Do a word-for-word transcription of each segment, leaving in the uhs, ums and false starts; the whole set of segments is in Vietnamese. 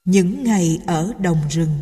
Những ngày ở đồng rừng.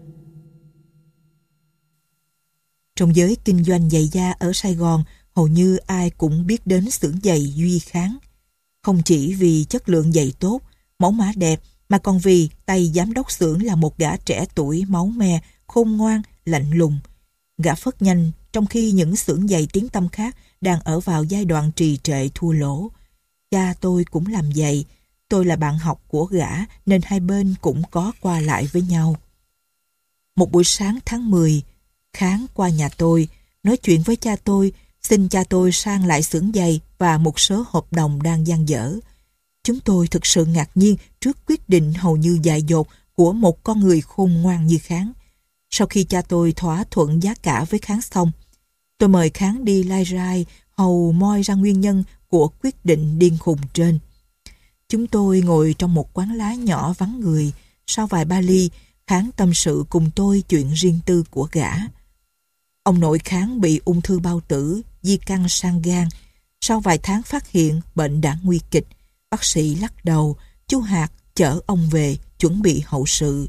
Trong giới kinh doanh giày da ở Sài Gòn, hầu như ai cũng biết đến xưởng giày Duy Kháng. Không chỉ vì chất lượng giày tốt, mẫu mã đẹp, mà còn vì tay giám đốc xưởng là một gã trẻ tuổi máu me, khôn ngoan, lạnh lùng. Gã phất nhanh, trong khi những xưởng giày tiếng tăm khác đang ở vào giai đoạn trì trệ thua lỗ. Cha tôi cũng làm giày, tôi là bạn học của gã nên hai bên cũng có qua lại với nhau. Một buổi sáng tháng mười, Kháng qua nhà tôi, nói chuyện với cha tôi, xin cha tôi sang lại xưởng giày và một số hợp đồng đang dang dở. Chúng tôi thực sự ngạc nhiên trước quyết định hầu như dại dột của một con người khôn ngoan như Kháng. Sau khi cha tôi thỏa thuận giá cả với Kháng xong, tôi mời Kháng đi lai rai hầu moi ra nguyên nhân của quyết định điên khùng trên. Chúng tôi ngồi trong một quán lá nhỏ vắng người. Sau vài ba ly, Kháng tâm sự cùng tôi chuyện riêng tư của gã. Ông nội Kháng bị ung thư bao tử, di căn sang gan. Sau vài tháng phát hiện bệnh đã nguy kịch. Bác sĩ lắc đầu, chú Hạt chở ông về chuẩn bị hậu sự.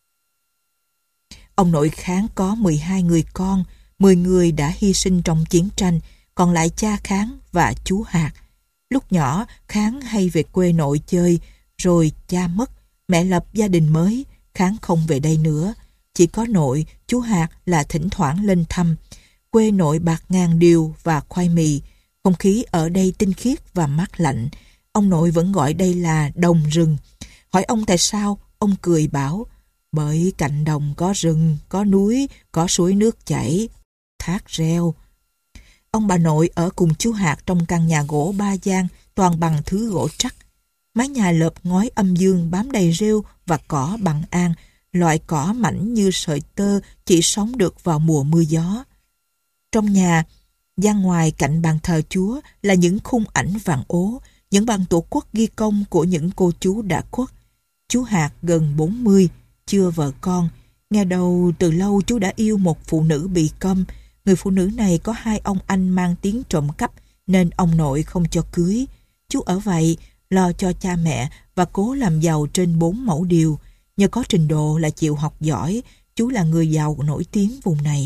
Ông nội Kháng có mười hai người con, mười người đã hy sinh trong chiến tranh, còn lại cha Kháng và chú Hạt. Lúc nhỏ, Kháng hay về quê nội chơi, rồi cha mất, mẹ lập gia đình mới, Kháng không về đây nữa. Chỉ có nội, chú Hạt là thỉnh thoảng lên thăm. Quê nội bạc ngàn điều và khoai mì, không khí ở đây tinh khiết và mát lạnh. Ông nội vẫn gọi đây là đồng rừng. Hỏi ông tại sao, ông cười bảo, bởi cạnh đồng có rừng, có núi, có suối nước chảy, thác reo. Ông bà nội ở cùng chú Hạt trong căn nhà gỗ ba gian, toàn bằng thứ gỗ trắc. Mái nhà lợp ngói âm dương bám đầy rêu và cỏ bằng an, loại cỏ mảnh như sợi tơ chỉ sống được vào mùa mưa gió. Trong nhà, gian ngoài cạnh bàn thờ Chúa là những khung ảnh vàng ố, những bằng tổ quốc ghi công của những cô chú đã khuất. Chú Hạt gần bốn mươi, chưa vợ con. Nghe đầu từ lâu chú đã yêu một phụ nữ bị câm. Người phụ nữ này có hai ông anh mang tiếng trộm cắp nên ông nội không cho cưới. Chú ở vậy, lo cho cha mẹ và cố làm giàu trên bốn mẫu điều. Nhờ có trình độ là chịu học giỏi, chú là người giàu nổi tiếng vùng này.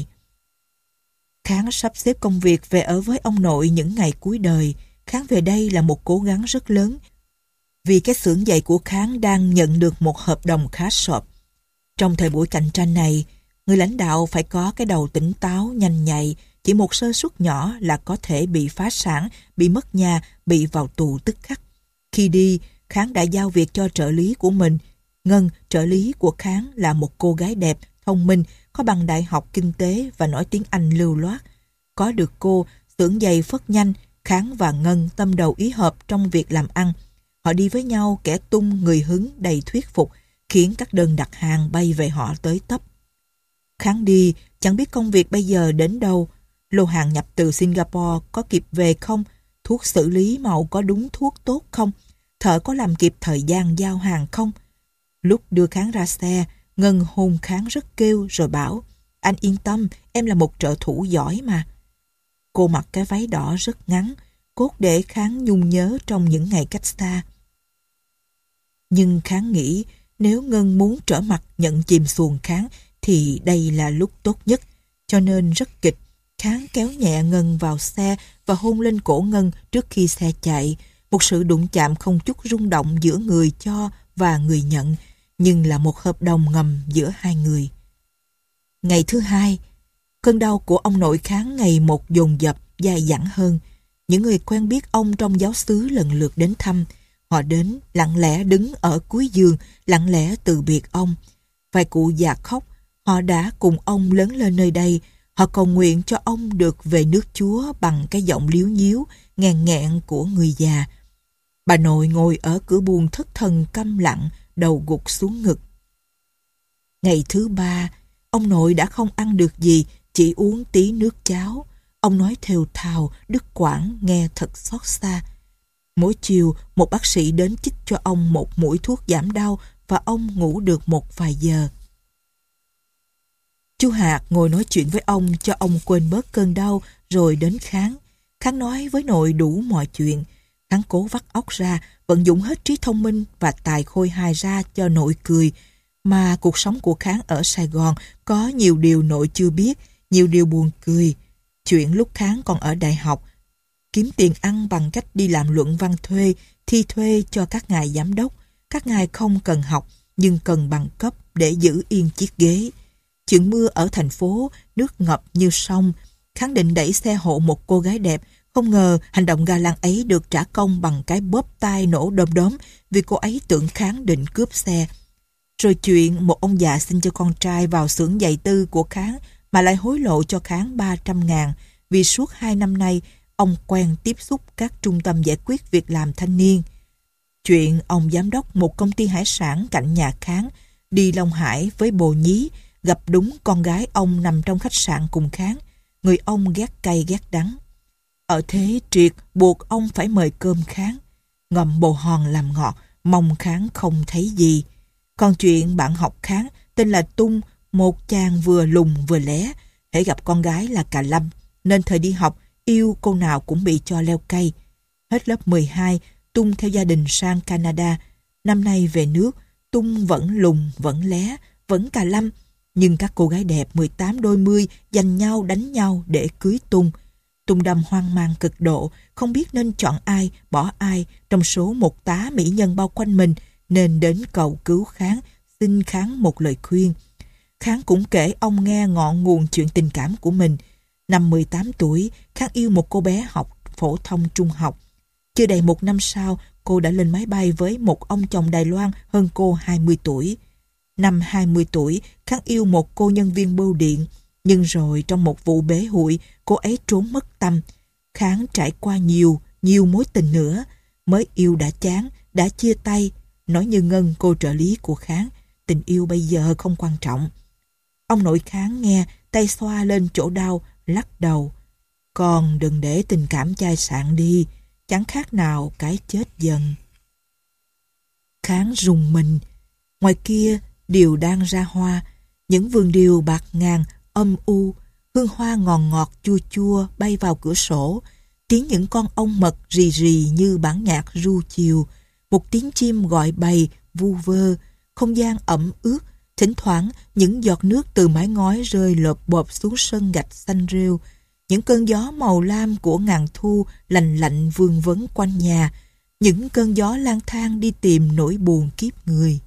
Kháng sắp xếp công việc về ở với ông nội những ngày cuối đời. Kháng về đây là một cố gắng rất lớn, vì cái xưởng giày của Kháng đang nhận được một hợp đồng khá sộp. Trong thời buổi cạnh tranh này, người lãnh đạo phải có cái đầu tỉnh táo, nhanh nhạy, chỉ một sơ suất nhỏ là có thể bị phá sản, bị mất nhà, bị vào tù tức khắc. Khi đi, Kháng đã giao việc cho trợ lý của mình. Ngân, trợ lý của Kháng, là một cô gái đẹp, thông minh, có bằng đại học kinh tế và nói tiếng Anh lưu loát. Có được cô, xưởng giày phất nhanh, Kháng và Ngân tâm đầu ý hợp trong việc làm ăn. Họ đi với nhau kẻ tung người hứng đầy thuyết phục, khiến các đơn đặt hàng bay về họ tới tấp. Kháng đi, chẳng biết công việc bây giờ đến đâu. Lô hàng nhập từ Singapore có kịp về không? Thuốc xử lý màu có đúng thuốc tốt không? Thợ có làm kịp thời gian giao hàng không? Lúc đưa Kháng ra xe, Ngân hôn Kháng rất kêu rồi bảo, anh yên tâm, em là một trợ thủ giỏi mà. Cô mặc cái váy đỏ rất ngắn, cốt để Kháng nhung nhớ trong những ngày cách xa. Nhưng Kháng nghĩ, nếu Ngân muốn trở mặt nhận chìm xuồng Kháng, thì đây là lúc tốt nhất, cho nên rất kịch. Kháng kéo nhẹ Ngân vào xe và hôn lên cổ Ngân trước khi xe chạy. Một sự đụng chạm không chút rung động giữa người cho và người nhận, nhưng là một hợp đồng ngầm giữa hai người. Ngày thứ hai, cơn đau của ông nội Kháng ngày một dồn dập, dai dẳng hơn. Những người quen biết ông trong giáo xứ lần lượt đến thăm. Họ đến lặng lẽ đứng ở cuối giường, lặng lẽ từ biệt ông. Vài cụ già khóc, họ đã cùng ông lớn lên nơi đây. Họ cầu nguyện cho ông được về nước Chúa bằng cái giọng líu nhíu, nghẹn nghẹn của người già. Bà nội ngồi ở cửa buồng thất thần câm lặng, đầu gục xuống ngực. Ngày thứ ba, ông nội đã không ăn được gì, chỉ uống tí nước cháo. Ông nói thều thào, đứt quãng, nghe thật xót xa. Mỗi chiều, một bác sĩ đến chích cho ông một mũi thuốc giảm đau và ông ngủ được một vài giờ. Chú Hạt ngồi nói chuyện với ông cho ông quên bớt cơn đau rồi đến Kháng. Kháng nói với nội đủ mọi chuyện. Kháng cố vắt óc ra, vận dụng hết trí thông minh và tài khôi hài ra cho nội cười. Mà cuộc sống của Kháng ở Sài Gòn có nhiều điều nội chưa biết, nhiều điều buồn cười. Chuyện lúc Kháng còn ở đại học, kiếm tiền ăn bằng cách đi làm luận văn thuê, thi thuê cho các ngài giám đốc. Các ngài không cần học, nhưng cần bằng cấp để giữ yên chiếc ghế. Chuyện mưa ở thành phố, nước ngập như sông. Kháng định đẩy xe hộ một cô gái đẹp. Không ngờ hành động ga lăng ấy được trả công bằng cái bóp tai nổ đom đóm vì cô ấy tưởng Kháng định cướp xe. Rồi chuyện một ông già xin cho con trai vào xưởng giày tư của Kháng mà lại hối lộ cho Kháng ba trăm ngàn vì suốt hai năm nay ông quen tiếp xúc các trung tâm giải quyết việc làm thanh niên. Chuyện ông giám đốc một công ty hải sản cạnh nhà Kháng đi Long Hải với bồ nhí, gặp đúng con gái ông nằm trong khách sạn cùng Kháng. Người ông ghét cay ghét đắng. Ở thế triệt buộc ông phải mời cơm Kháng. Ngậm bồ hòn làm ngọt, mong Kháng không thấy gì. Còn chuyện bạn học Kháng tên là Tung, một chàng vừa lùn vừa lé, hễ gặp con gái là cà lâm, nên thời đi học yêu cô nào cũng bị cho leo cây. Hết lớp mười hai, Tung theo gia đình sang Canada. Năm nay về nước, Tung vẫn lùn, vẫn lé, vẫn cà lâm, nhưng các cô gái đẹp mười tám đôi mươi giành nhau đánh nhau để cưới Tung. Tung đâm hoang mang cực độ, không biết nên chọn ai, bỏ ai trong số một tá mỹ nhân bao quanh mình, nên đến cầu cứu Kháng, xin Kháng một lời khuyên. Kháng cũng kể ông nghe ngọn nguồn chuyện tình cảm của mình. Năm mười tám tuổi, Kháng yêu một cô bé học phổ thông trung học. Chưa đầy một năm sau, cô đã lên máy bay với một ông chồng Đài Loan hơn cô hai mươi tuổi. Năm hai mươi tuổi, Kháng yêu một cô nhân viên bưu điện. Nhưng rồi trong một vụ bế hụi, cô ấy trốn mất tâm. Kháng trải qua nhiều, nhiều mối tình nữa. Mới yêu đã chán, đã chia tay. Nói như Ngân, cô trợ lý của Kháng, tình yêu bây giờ không quan trọng. Ông nội Kháng nghe, tay xoa lên chỗ đau, lắc đầu. Con đừng để tình cảm chai sạn đi, chẳng khác nào cái chết dần. Kháng rùng mình. Ngoài kia, điều đang ra hoa. Những vườn điều bạc ngàn, âm u, hương hoa ngọt ngọt chua chua bay vào cửa sổ. Tiếng những con ong mật rì rì như bản nhạc ru chiều. Một tiếng chim gọi bầy, vu vơ. Không gian ẩm ướt. Thỉnh thoảng, những giọt nước từ mái ngói rơi lộp bộp xuống sân gạch xanh rêu. Những cơn gió màu lam của ngàn thu lành lạnh vương vấn quanh nhà. Những cơn gió lang thang đi tìm nỗi buồn kiếp người.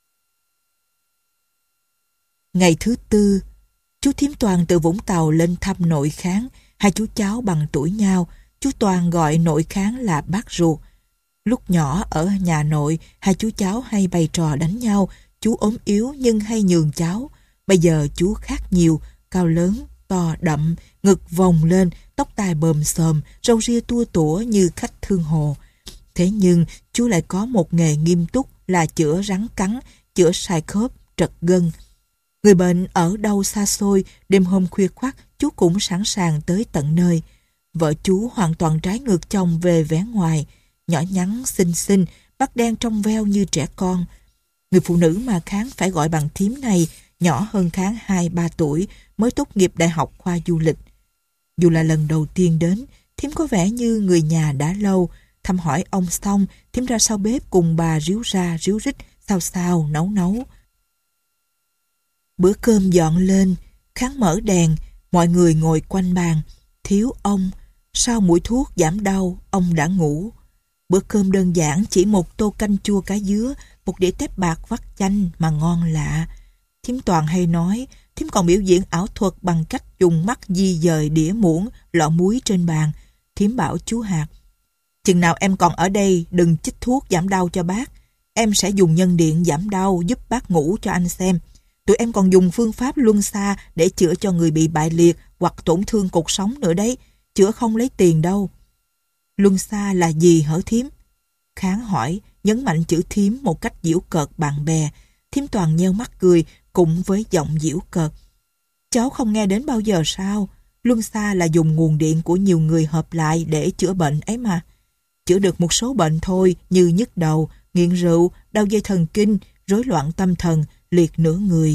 Ngày thứ tư, chú Thím Toàn từ Vũng Tàu lên thăm nội Kháng. Hai chú cháu bằng tuổi nhau. Chú Toàn gọi nội Kháng là bác ruột. Lúc nhỏ ở nhà nội, hai chú cháu hay bày trò đánh nhau. Chú ốm yếu nhưng hay nhường cháu. Bây giờ chú khác nhiều, cao lớn, to đậm, ngực vòng lên, tóc tai bờm xồm, râu ria tua tủa như khách thương hồ. Thế nhưng chú lại có một nghề nghiêm túc là chữa rắn cắn, chữa sai khớp, trật gân. Người bệnh ở đâu xa xôi, đêm hôm khuya khoắt, chú cũng sẵn sàng tới tận nơi. Vợ chú hoàn toàn trái ngược chồng về vẻ ngoài, nhỏ nhắn, xinh xinh, mắt đen trong veo như trẻ con. Người phụ nữ mà Kháng phải gọi bằng thím này nhỏ hơn Kháng hai ba tuổi, mới tốt nghiệp đại học khoa du lịch. Dù là lần đầu tiên đến, thím có vẻ như người nhà đã lâu. Thăm hỏi ông xong, thím ra sau bếp cùng bà ríu ra ríu rít, xào xào, nấu nấu. Bữa cơm dọn lên, Kháng mở đèn, mọi người ngồi quanh bàn. Thiếu ông, sau mũi thuốc giảm đau, ông đã ngủ. Bữa cơm đơn giản chỉ một tô canh chua cá dứa, một đĩa tép bạc vắt chanh mà ngon lạ. Thím Toàn hay nói, thím còn biểu diễn ảo thuật bằng cách dùng mắt di dời đĩa muỗng, lọ muối trên bàn. Thím bảo chú Hạt, chừng nào em còn ở đây đừng chích thuốc giảm đau cho bác. Em sẽ dùng nhân điện giảm đau giúp bác ngủ cho anh xem. Tụi em còn dùng phương pháp luân xa để chữa cho người bị bại liệt hoặc tổn thương cột sống nữa đấy. Chữa không lấy tiền đâu. Luân xa là gì hở thím? Kháng hỏi, nhấn mạnh chữ thím một cách giễu cợt bạn bè. Thím Toàn nheo mắt cười, cũng với giọng giễu cợt. Cháu không nghe đến bao giờ sao? Luân xa là dùng nguồn điện của nhiều người hợp lại để chữa bệnh ấy mà. Chữa được một số bệnh thôi, như nhức đầu, nghiện rượu, đau dây thần kinh, rối loạn tâm thần, liệt nửa người.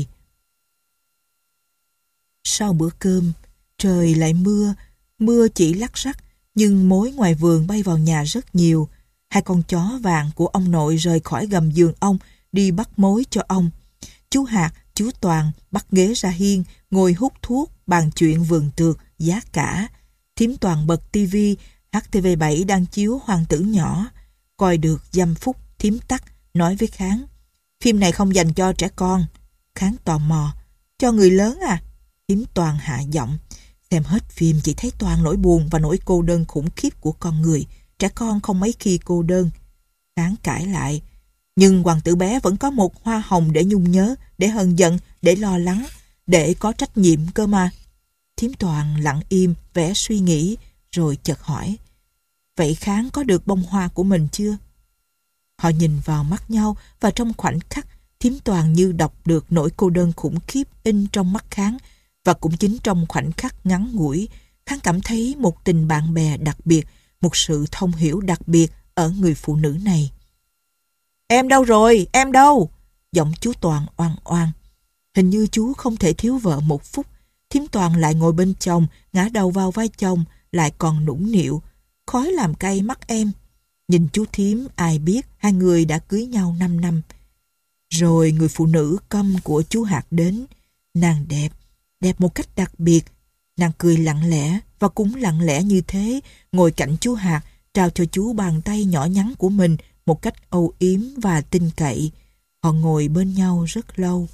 Sau bữa cơm, trời lại mưa. Mưa chỉ lắc rắc, nhưng mối ngoài vườn bay vào nhà rất nhiều. Hai con chó vàng của ông nội rời khỏi gầm giường ông, đi bắt mối cho ông. Chú Hạt, chú Toàn bắt ghế ra hiên, ngồi hút thuốc, bàn chuyện vườn tược, giá cả. Thím Toàn bật tivi, hát tê vê bảy đang chiếu Hoàng tử nhỏ. Coi được dăm phút, thím tắt, nói với Kháng: phim này không dành cho trẻ con. Kháng tò mò: cho người lớn à? Thím Toàn hạ giọng: xem hết phim chỉ thấy toàn nỗi buồn và nỗi cô đơn khủng khiếp của con người. Trẻ con không mấy khi cô đơn. Kháng cãi lại: nhưng hoàng tử bé vẫn có một hoa hồng để nhung nhớ, để hờn giận, để lo lắng, để có trách nhiệm cơ mà. Thím Toàn lặng im, vẻ suy nghĩ, rồi chợt hỏi: vậy Kháng có được bông hoa của mình chưa? Họ nhìn vào mắt nhau, và trong khoảnh khắc, thím Toàn như đọc được nỗi cô đơn khủng khiếp in trong mắt Kháng, và cũng chính trong khoảnh khắc ngắn ngủi, Kháng cảm thấy một tình bạn bè đặc biệt, một sự thông hiểu đặc biệt ở người phụ nữ này. Em đâu rồi? Em đâu? Giọng chú Toàn oan oan. Hình như chú không thể thiếu vợ một phút. Thím Toàn lại ngồi bên chồng, ngã đầu vào vai chồng, lại còn nũng nịu: khói làm cay mắt em. Nhìn chú thím, ai biết hai người đã cưới nhau năm năm. Rồi người phụ nữ câm của chú Hạt đến. Nàng đẹp, đẹp một cách đặc biệt. Nàng cười lặng lẽ, và cũng lặng lẽ như thế, ngồi cạnh chú Hạt, trao cho chú bàn tay nhỏ nhắn của mình một cách âu yếm và tin cậy. Họ ngồi bên nhau rất lâu.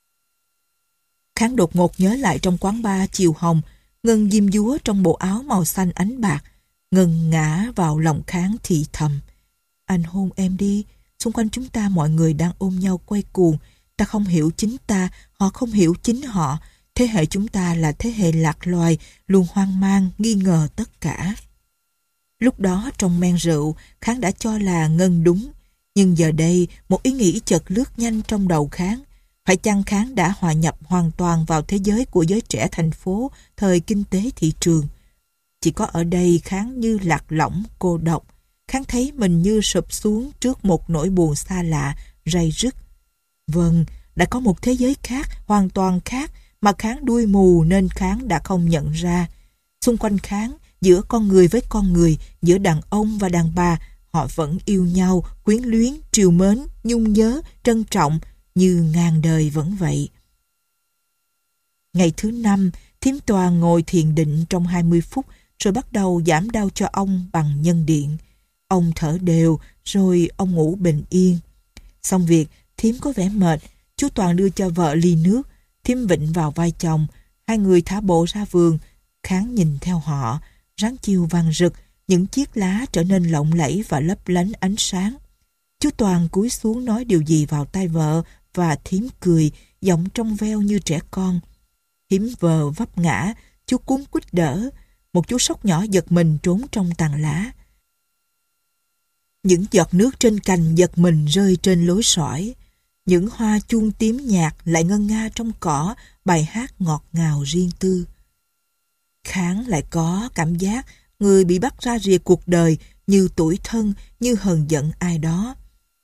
Kháng đột ngột nhớ lại trong quán bar chiều hồng, Ngân diêm dúa trong bộ áo màu xanh ánh bạc. Ngân ngã vào lòng Kháng thì thầm: anh hôn em đi. Xung quanh chúng ta mọi người đang ôm nhau quay cuồng. Ta không hiểu chính ta, họ không hiểu chính họ. Thế hệ chúng ta là thế hệ lạc loài, luôn hoang mang, nghi ngờ tất cả. Lúc đó trong men rượu, Kháng đã cho là Ngân đúng. Nhưng giờ đây, một ý nghĩ chợt lướt nhanh trong đầu Kháng. Phải chăng Kháng đã hòa nhập hoàn toàn vào thế giới của giới trẻ thành phố, thời kinh tế thị trường? Chỉ có ở đây Kháng như lạc lõng, cô độc. Kháng thấy mình như sụp xuống trước một nỗi buồn xa lạ, ray rứt. Vâng, đã có một thế giới khác, hoàn toàn khác, mà Kháng đuôi mù nên Kháng đã không nhận ra. Xung quanh Kháng, giữa con người với con người, giữa đàn ông và đàn bà, họ vẫn yêu nhau, quyến luyến, trìu mến, nhung nhớ, trân trọng, như ngàn đời vẫn vậy. Ngày thứ năm, thím Toàn ngồi thiền định trong hai mươi phút, rồi bắt đầu giảm đau cho ông bằng nhân điện. Ông thở đều, rồi ông ngủ bình yên. Xong việc, thím có vẻ mệt. Chú Toàn đưa cho vợ ly nước. Thím vịnh vào vai chồng. Hai người thả bộ ra vườn. Kháng nhìn theo họ. Ráng chiều vàng rực, những chiếc lá trở nên lộng lẫy và lấp lánh ánh sáng. Chú Toàn cúi xuống nói điều gì vào tai vợ, và thím cười, giọng trong veo như trẻ con. Thím vờ vấp ngã, chú cuống quýt đỡ. Một chú sóc nhỏ giật mình trốn trong tàn lá. Những giọt nước trên cành giật mình rơi trên lối sỏi. Những hoa chuông tím nhạt lại ngân nga trong cỏ bài hát ngọt ngào riêng tư. Kháng lại có cảm giác người bị bắt ra rìa cuộc đời, như tủi thân, như hờn giận ai đó.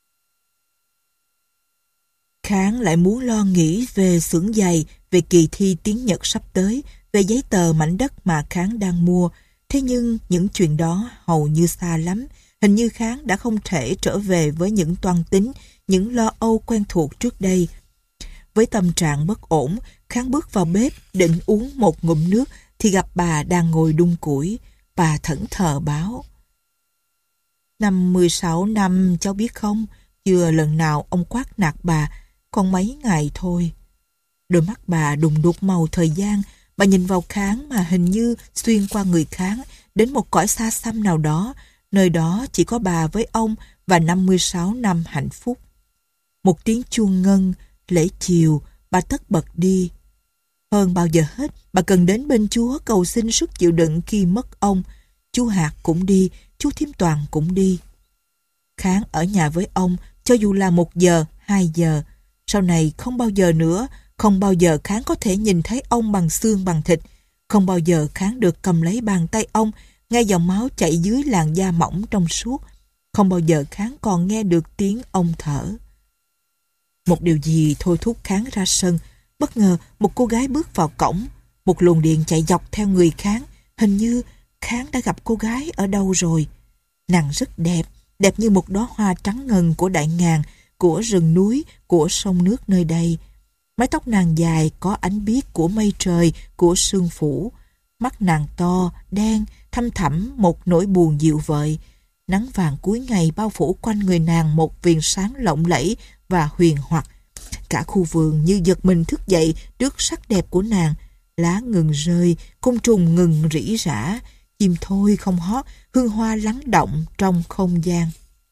Kháng lại muốn lo nghĩ về xưởng giày, về kỳ thi tiếng Nhật sắp tới, về giấy tờ mảnh đất mà Kháng đang mua. Thế nhưng những chuyện đó hầu như xa lắm. Hình như Kháng đã không thể trở về với những toan tính, những lo âu quen thuộc trước đây. Với tâm trạng bất ổn, Kháng bước vào bếp định uống một ngụm nước thì gặp bà đang ngồi đun củi. Bà thẫn thờ báo: Năm mười sáu năm cháu biết không, chưa lần nào ông quát nạt bà, còn mấy ngày thôi. Đôi mắt bà đùng đục màu thời gian. Bà nhìn vào Kháng mà hình như xuyên qua người Kháng đến một cõi xa xăm nào đó. Nơi đó chỉ có bà với ông và năm mươi sáu năm hạnh phúc. Một tiếng chuông ngân, lễ chiều, bà tất bật đi. Hơn bao giờ hết, bà cần đến bên Chúa cầu xin sức chịu đựng khi mất ông. Chú Hạt cũng đi, chú Thím Toàn cũng đi. Kháng ở nhà với ông, cho dù là một giờ, hai giờ. Sau này không bao giờ nữa, không bao giờ Kháng có thể nhìn thấy ông bằng xương bằng thịt. Không bao giờ Kháng được cầm lấy bàn tay ông, nghe dòng máu chảy dưới làn da mỏng trong suốt. Không bao giờ Kháng còn nghe được tiếng ông thở. Một điều gì thôi thúc Kháng ra sân. Bất ngờ một cô gái bước vào cổng. Một luồng điện chạy dọc theo người Kháng. Hình như Kháng đã gặp cô gái ở đâu rồi. Nàng rất đẹp, đẹp như một đóa hoa trắng ngần của đại ngàn, của rừng núi, của sông nước nơi đây. Mái tóc nàng dài có ánh biếc của mây trời, của sương phủ. Mắt nàng to, đen, thăm thẳm một nỗi buồn dịu vợi. Nắng vàng cuối ngày bao phủ quanh người nàng một viền sáng lộng lẫy và huyền hoặc. Cả khu vườn như giật mình thức dậy trước sắc đẹp của nàng. Lá ngừng rơi, côn trùng ngừng rỉ rả, chim thôi không hót, hương hoa lắng động trong không gian.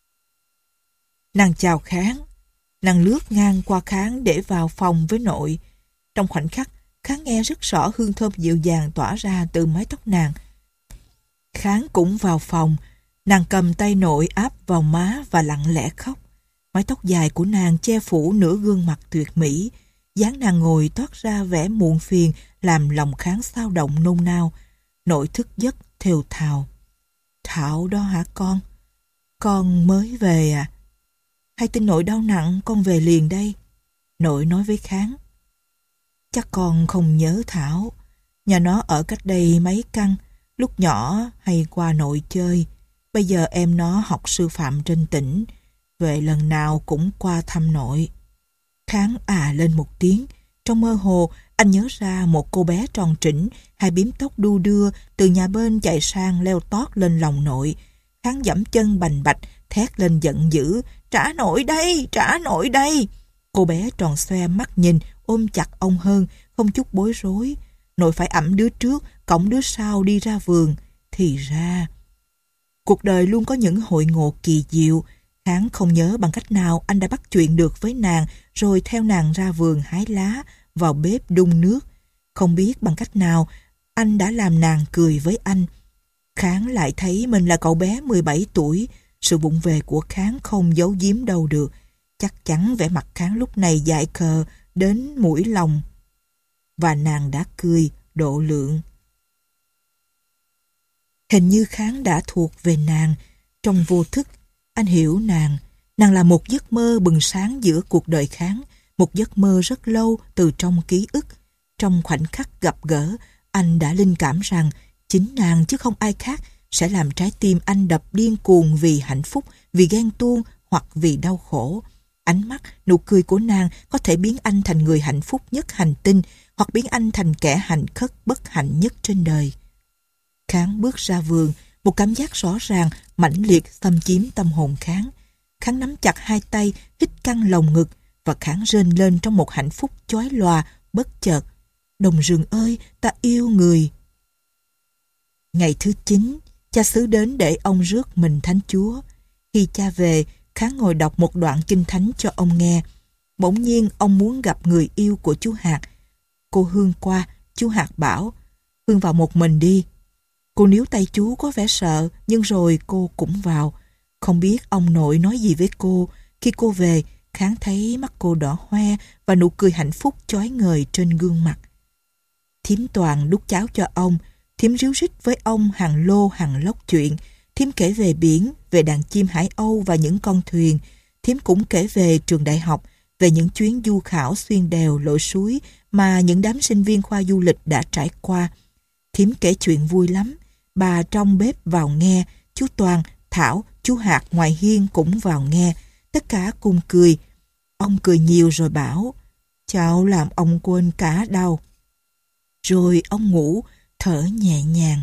Nàng chào Kháng. Nàng lướt ngang qua Kháng để vào phòng với nội. Trong khoảnh khắc, Kháng nghe rất rõ hương thơm dịu dàng tỏa ra từ mái tóc nàng. Kháng cũng vào phòng. Nàng cầm tay nội áp vào má và lặng lẽ khóc. Mái tóc dài của nàng che phủ nửa gương mặt tuyệt mỹ. Dáng nàng ngồi toát ra vẻ muộn phiền, làm lòng Kháng xao động nôn nao. Nội thức giấc thều thào. Thảo đó hả con? Con mới về à? Hay tin nội đau nặng con về liền đây? Nội nói với Kháng. Chắc con không nhớ Thảo. Nhà nó ở cách đây mấy căn. Lúc nhỏ hay qua nội chơi. Bây giờ em nó học sư phạm trên tỉnh. Về lần nào cũng qua thăm nội. Kháng à lên một tiếng. Trong mơ hồ, anh nhớ ra một cô bé tròn trĩnh, hai bím tóc đu đưa, từ nhà bên chạy sang leo tót lên lòng nội. Kháng giẫm chân bành bạch, thét lên giận dữ. Trả nội đây, trả nội đây. Cô bé tròn xoe mắt nhìn, ôm chặt ông hơn, không chút bối rối. Nội phải ẵm đứa trước, cõng đứa sau đi ra vườn. Thì ra... Cuộc đời luôn có những hội ngộ kỳ diệu. Kháng không nhớ bằng cách nào anh đã bắt chuyện được với nàng, rồi theo nàng ra vườn hái lá, vào bếp đun nước. Không biết bằng cách nào anh đã làm nàng cười với anh. Kháng lại thấy mình là cậu bé mười bảy tuổi. Sự vụng về của Kháng không giấu giếm đâu được. Chắc chắn vẻ mặt Kháng lúc này dại khờ đến mũi lòng. Và nàng đã cười độ lượng. Hình như Kháng đã thuộc về nàng. Trong vô thức, anh hiểu nàng. Nàng là một giấc mơ bừng sáng giữa cuộc đời Kháng. Một giấc mơ rất lâu từ trong ký ức. Trong khoảnh khắc gặp gỡ, anh đã linh cảm rằng chính nàng chứ không ai khác sẽ làm trái tim anh đập điên cuồng vì hạnh phúc, vì ghen tuông hoặc vì đau khổ. Ánh mắt, nụ cười của nàng có thể biến anh thành người hạnh phúc nhất hành tinh, hoặc biến anh thành kẻ hạnh khất bất hạnh nhất trên đời. Kháng bước ra vườn, một cảm giác rõ ràng, mãnh liệt xâm chiếm tâm hồn Kháng. Kháng nắm chặt hai tay, hít căng lồng ngực, và Kháng rên lên trong một hạnh phúc chói lòa, bất chợt. Đồng rừng ơi, ta yêu người. Ngày thứ chín, cha xứ đến để ông rước mình Thánh Chúa. Khi cha về, Kháng ngồi đọc một đoạn kinh thánh cho ông nghe. Bỗng nhiên ông muốn gặp người yêu của chú Hạt. Cô Hương qua, chú Hạt bảo, Hương vào một mình đi. Cô níu tay chú có vẻ sợ, nhưng rồi cô cũng vào. Không biết ông nội nói gì với cô. Khi cô về, Kháng thấy mắt cô đỏ hoe và nụ cười hạnh phúc chói ngời trên gương mặt. Thím Toàn đút cháo cho ông. Thím ríu rít với ông hàng lô hàng lóc chuyện. Thím kể về biển, về đàn chim hải âu và những con thuyền. Thím cũng kể về trường đại học, về những chuyến du khảo xuyên đèo lội suối mà những đám sinh viên khoa du lịch đã trải qua. Thím kể chuyện vui lắm. Bà trong bếp vào nghe, chú Toàn, Thảo, chú Hạt ngoài hiên cũng vào nghe. Tất cả cùng cười. Ông cười nhiều rồi bảo, cháu làm ông quên cả đau. Rồi ông ngủ, thở nhẹ nhàng.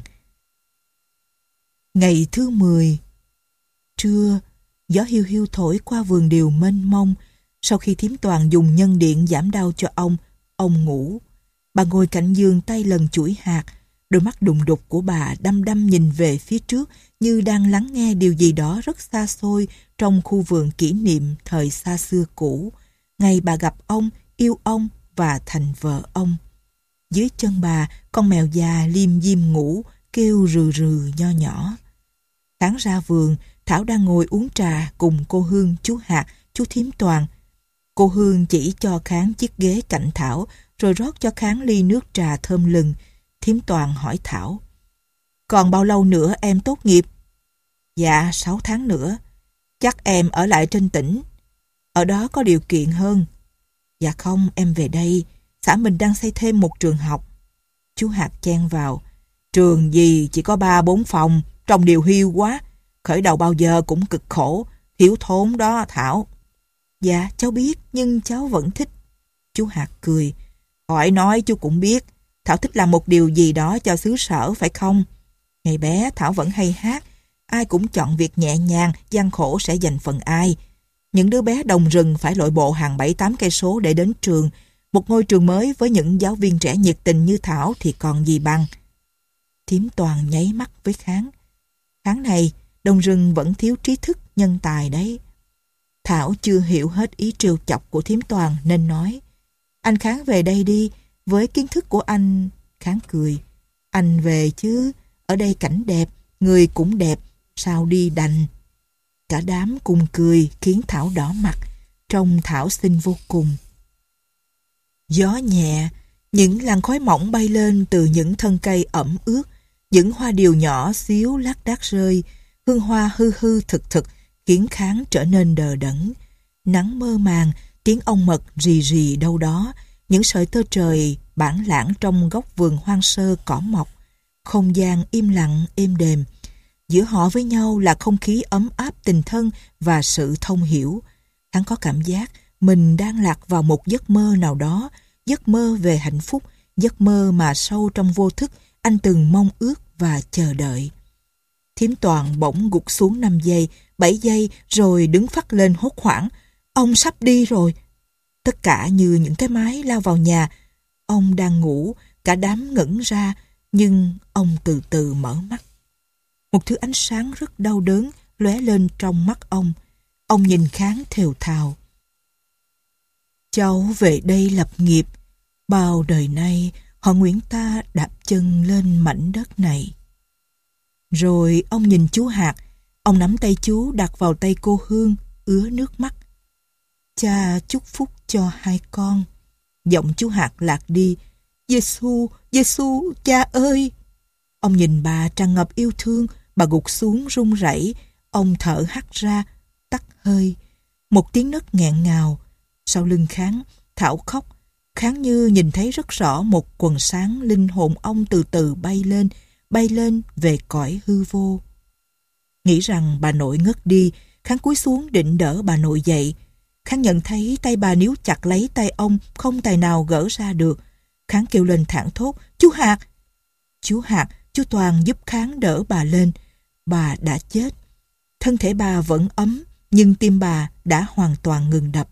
Ngày thứ mười. Trưa, gió hiu hiu thổi qua vườn điều mênh mông. Sau khi thím Toàn dùng nhân điện giảm đau cho ông, ông ngủ. Bà ngồi cạnh giường tay lần chuỗi hạt. Đôi mắt đùng đục của bà đăm đăm nhìn về phía trước như đang lắng nghe điều gì đó rất xa xôi trong khu vườn kỷ niệm thời xa xưa cũ. Ngày bà gặp ông, yêu ông và thành vợ ông. Dưới chân bà, con mèo già liêm diêm ngủ, kêu rừ rừ nho nhỏ. Sáng ra vườn, Thảo đang ngồi uống trà cùng cô Hương, chú Hạt, chú Thím Toàn. Cô Hương chỉ cho Kháng chiếc ghế cạnh Thảo, rồi rót cho Kháng ly nước trà thơm lừng. Thím Toàn hỏi Thảo, còn bao lâu nữa em tốt nghiệp? Dạ, sáu tháng nữa. Chắc em ở lại trên tỉnh. Ở đó có điều kiện hơn. Dạ không, em về đây. Xã mình đang xây thêm một trường học. Chú Hạt chen vào. Trường gì chỉ có ba bốn phòng, trông điều hiu quá. Khởi đầu bao giờ cũng cực khổ, thiếu thốn đó Thảo. Dạ, cháu biết, nhưng cháu vẫn thích. Chú Hạt cười. Hỏi nói chú cũng biết, Thảo thích làm một điều gì đó cho xứ sở phải không? Ngày bé Thảo vẫn hay hát, ai cũng chọn việc nhẹ nhàng, gian khổ sẽ dành phần ai. Những đứa bé đồng rừng phải lội bộ hàng bảy tám cây số để đến trường. Một ngôi trường mới với những giáo viên trẻ nhiệt tình như Thảo thì còn gì bằng. Thím Toàn nháy mắt với Kháng. Kháng này, đồng rừng vẫn thiếu trí thức, nhân tài đấy. Thảo chưa hiểu hết ý trêu chọc của thím Toàn nên nói: Anh Kháng về đây đi, với kiến thức của anh. Kháng cười. Anh về chứ, ở đây cảnh đẹp, người cũng đẹp, sao đi đành. Cả đám cùng cười khiến Thảo đỏ mặt, trông Thảo xinh vô cùng. Gió nhẹ, những làn khói mỏng bay lên từ những thân cây ẩm ướt, những hoa điều nhỏ xíu lác đác rơi, hương hoa hư hư thực thực khiến Kháng trở nên đờ đẫn. Nắng mơ màng, tiếng ong mật rì rì đâu đó, những sợi tơ trời bản lãng trong góc vườn hoang sơ cỏ mọc. Không gian im lặng êm đềm. Giữa họ với nhau là không khí ấm áp tình thân và sự thông hiểu. Hắn có cảm giác mình đang lạc vào một giấc mơ nào đó, giấc mơ về hạnh phúc, giấc mơ mà sâu trong vô thức anh từng mong ước và chờ đợi. Thím Toàn bỗng gục xuống năm giây, bảy giây rồi đứng phắt lên hốt hoảng. Ông sắp đi rồi. Tất cả như những cái máy lao vào nhà. Ông đang ngủ, cả đám ngẩn ra, nhưng ông từ từ mở mắt. Một thứ ánh sáng rất đau đớn lóe lên trong mắt ông. Ông nhìn Kháng thều thào. Cháu về đây lập nghiệp. Bao đời nay họ Nguyễn ta đạp chân lên mảnh đất này. Rồi ông nhìn chú Hạt. Ông nắm tay chú đặt vào tay cô Hương, ứa nước mắt. Cha chúc phúc cho hai con. Giọng chú Hạt lạc đi. Giê-xu, Giê-xu, cha ơi! Ông nhìn bà tràn ngập yêu thương. Bà gục xuống run rẩy. Ông thở hắt ra, tắt hơi. Một tiếng nấc nghẹn ngào. Sau lưng Kháng, Thảo khóc. Kháng như nhìn thấy rất rõ một quần sáng linh hồn ông từ từ bay lên, bay lên về cõi hư vô. Nghĩ rằng bà nội ngất đi, Kháng cúi xuống định đỡ bà nội dậy. Kháng nhận thấy tay bà níu chặt lấy tay ông, không tài nào gỡ ra được. Kháng kêu lên thảng thốt: Chú Hạt! Chú Hạt, chú Toàn giúp Kháng đỡ bà lên. Bà đã chết. Thân thể bà vẫn ấm, nhưng tim bà đã hoàn toàn ngừng đập.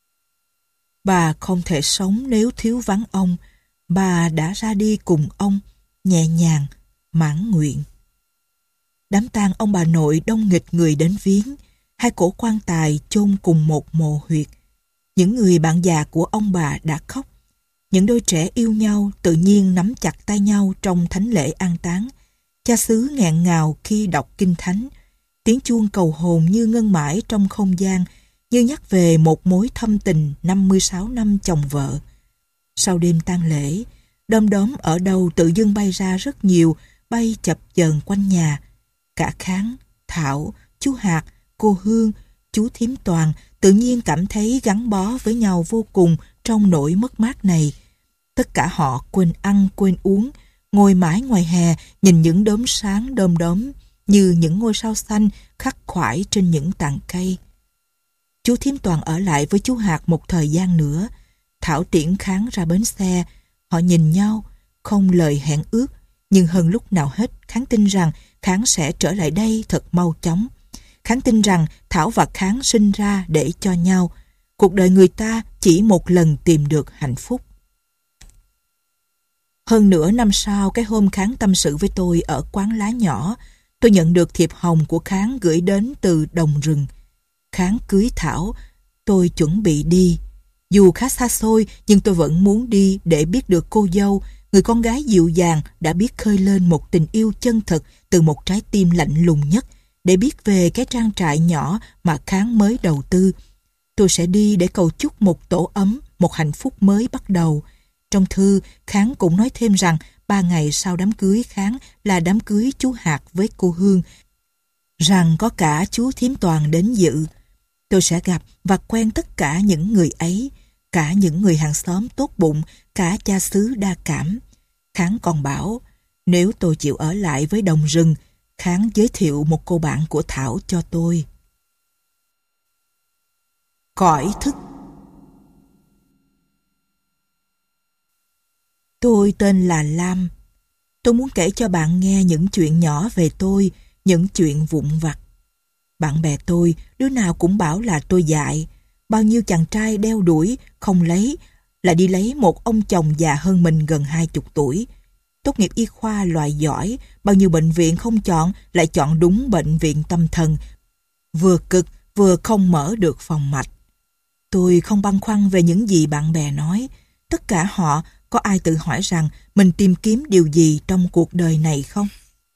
Bà không thể sống nếu thiếu vắng ông. Bà đã ra đi cùng ông, nhẹ nhàng, mãn nguyện. Đám tang ông bà nội đông nghịch người đến viếng. Hai cổ quan tài chôn cùng một mồ huyệt. Những người bạn già của ông bà đã khóc. Những đôi trẻ yêu nhau tự nhiên nắm chặt tay nhau trong thánh lễ an táng. Cha xứ nghẹn ngào khi đọc kinh thánh. Tiếng chuông cầu hồn như ngân mãi trong không gian, như nhắc về một mối thâm tình năm mươi sáu năm chồng vợ. Sau đêm tang lễ, đom đóm ở đâu tự dưng bay ra rất nhiều, bay chập chờn quanh nhà. Cả Kháng, Thảo, chú Hạt, cô Hương, chú Thím Toàn tự nhiên cảm thấy gắn bó với nhau vô cùng trong nỗi mất mát này. Tất cả họ quên ăn quên uống, ngồi mãi ngoài hè nhìn những đốm sáng đom đóm như những ngôi sao xanh khắc khoải trên những tàn cây. Chú Thím Toàn ở lại với chú Hạt một thời gian nữa. Thảo tiễn Kháng ra bến xe. Họ nhìn nhau, không lời hẹn ước, nhưng hơn lúc nào hết Kháng tin rằng Kháng sẽ trở lại đây thật mau chóng. Kháng tin rằng Thảo và Kháng sinh ra để cho nhau. Cuộc đời người ta chỉ một lần tìm được hạnh phúc. Hơn nửa năm sau, cái hôm Kháng tâm sự với tôi ở quán lá nhỏ, tôi nhận được thiệp hồng của Kháng gửi đến từ đồng rừng. Kháng cưới Thảo, tôi chuẩn bị đi. Dù khá xa xôi, nhưng tôi vẫn muốn đi để biết được cô dâu, người con gái dịu dàng đã biết khơi lên một tình yêu chân thực từ một trái tim lạnh lùng nhất, để biết về cái trang trại nhỏ mà Kháng mới đầu tư. Tôi sẽ đi để cầu chúc một tổ ấm, một hạnh phúc mới bắt đầu. Trong thư, Kháng cũng nói thêm rằng ba ngày sau đám cưới Kháng là đám cưới chú Hạt với cô Hương, rằng có cả chú Thím Toàn đến dự. Tôi sẽ gặp và quen tất cả những người ấy, cả những người hàng xóm tốt bụng, cả cha xứ đa cảm. Kháng còn bảo, nếu tôi chịu ở lại với đồng rừng, Kháng giới thiệu một cô bạn của Thảo cho tôi. Cõi thức. Tôi tên là Lam. Tôi muốn kể cho bạn nghe những chuyện nhỏ về tôi, những chuyện vụn vặt. Bạn bè tôi, đứa nào cũng bảo là tôi dại. Bao nhiêu chàng trai đeo đuổi, không lấy, là đi lấy một ông chồng già hơn mình gần hai chục tuổi. Tốt nghiệp y khoa loại giỏi, bao nhiêu bệnh viện không chọn, lại chọn đúng bệnh viện tâm thần. Vừa cực, vừa không mở được phòng mạch. Tôi không băn khoăn về những gì bạn bè nói. Tất cả họ có ai tự hỏi rằng mình tìm kiếm điều gì trong cuộc đời này không?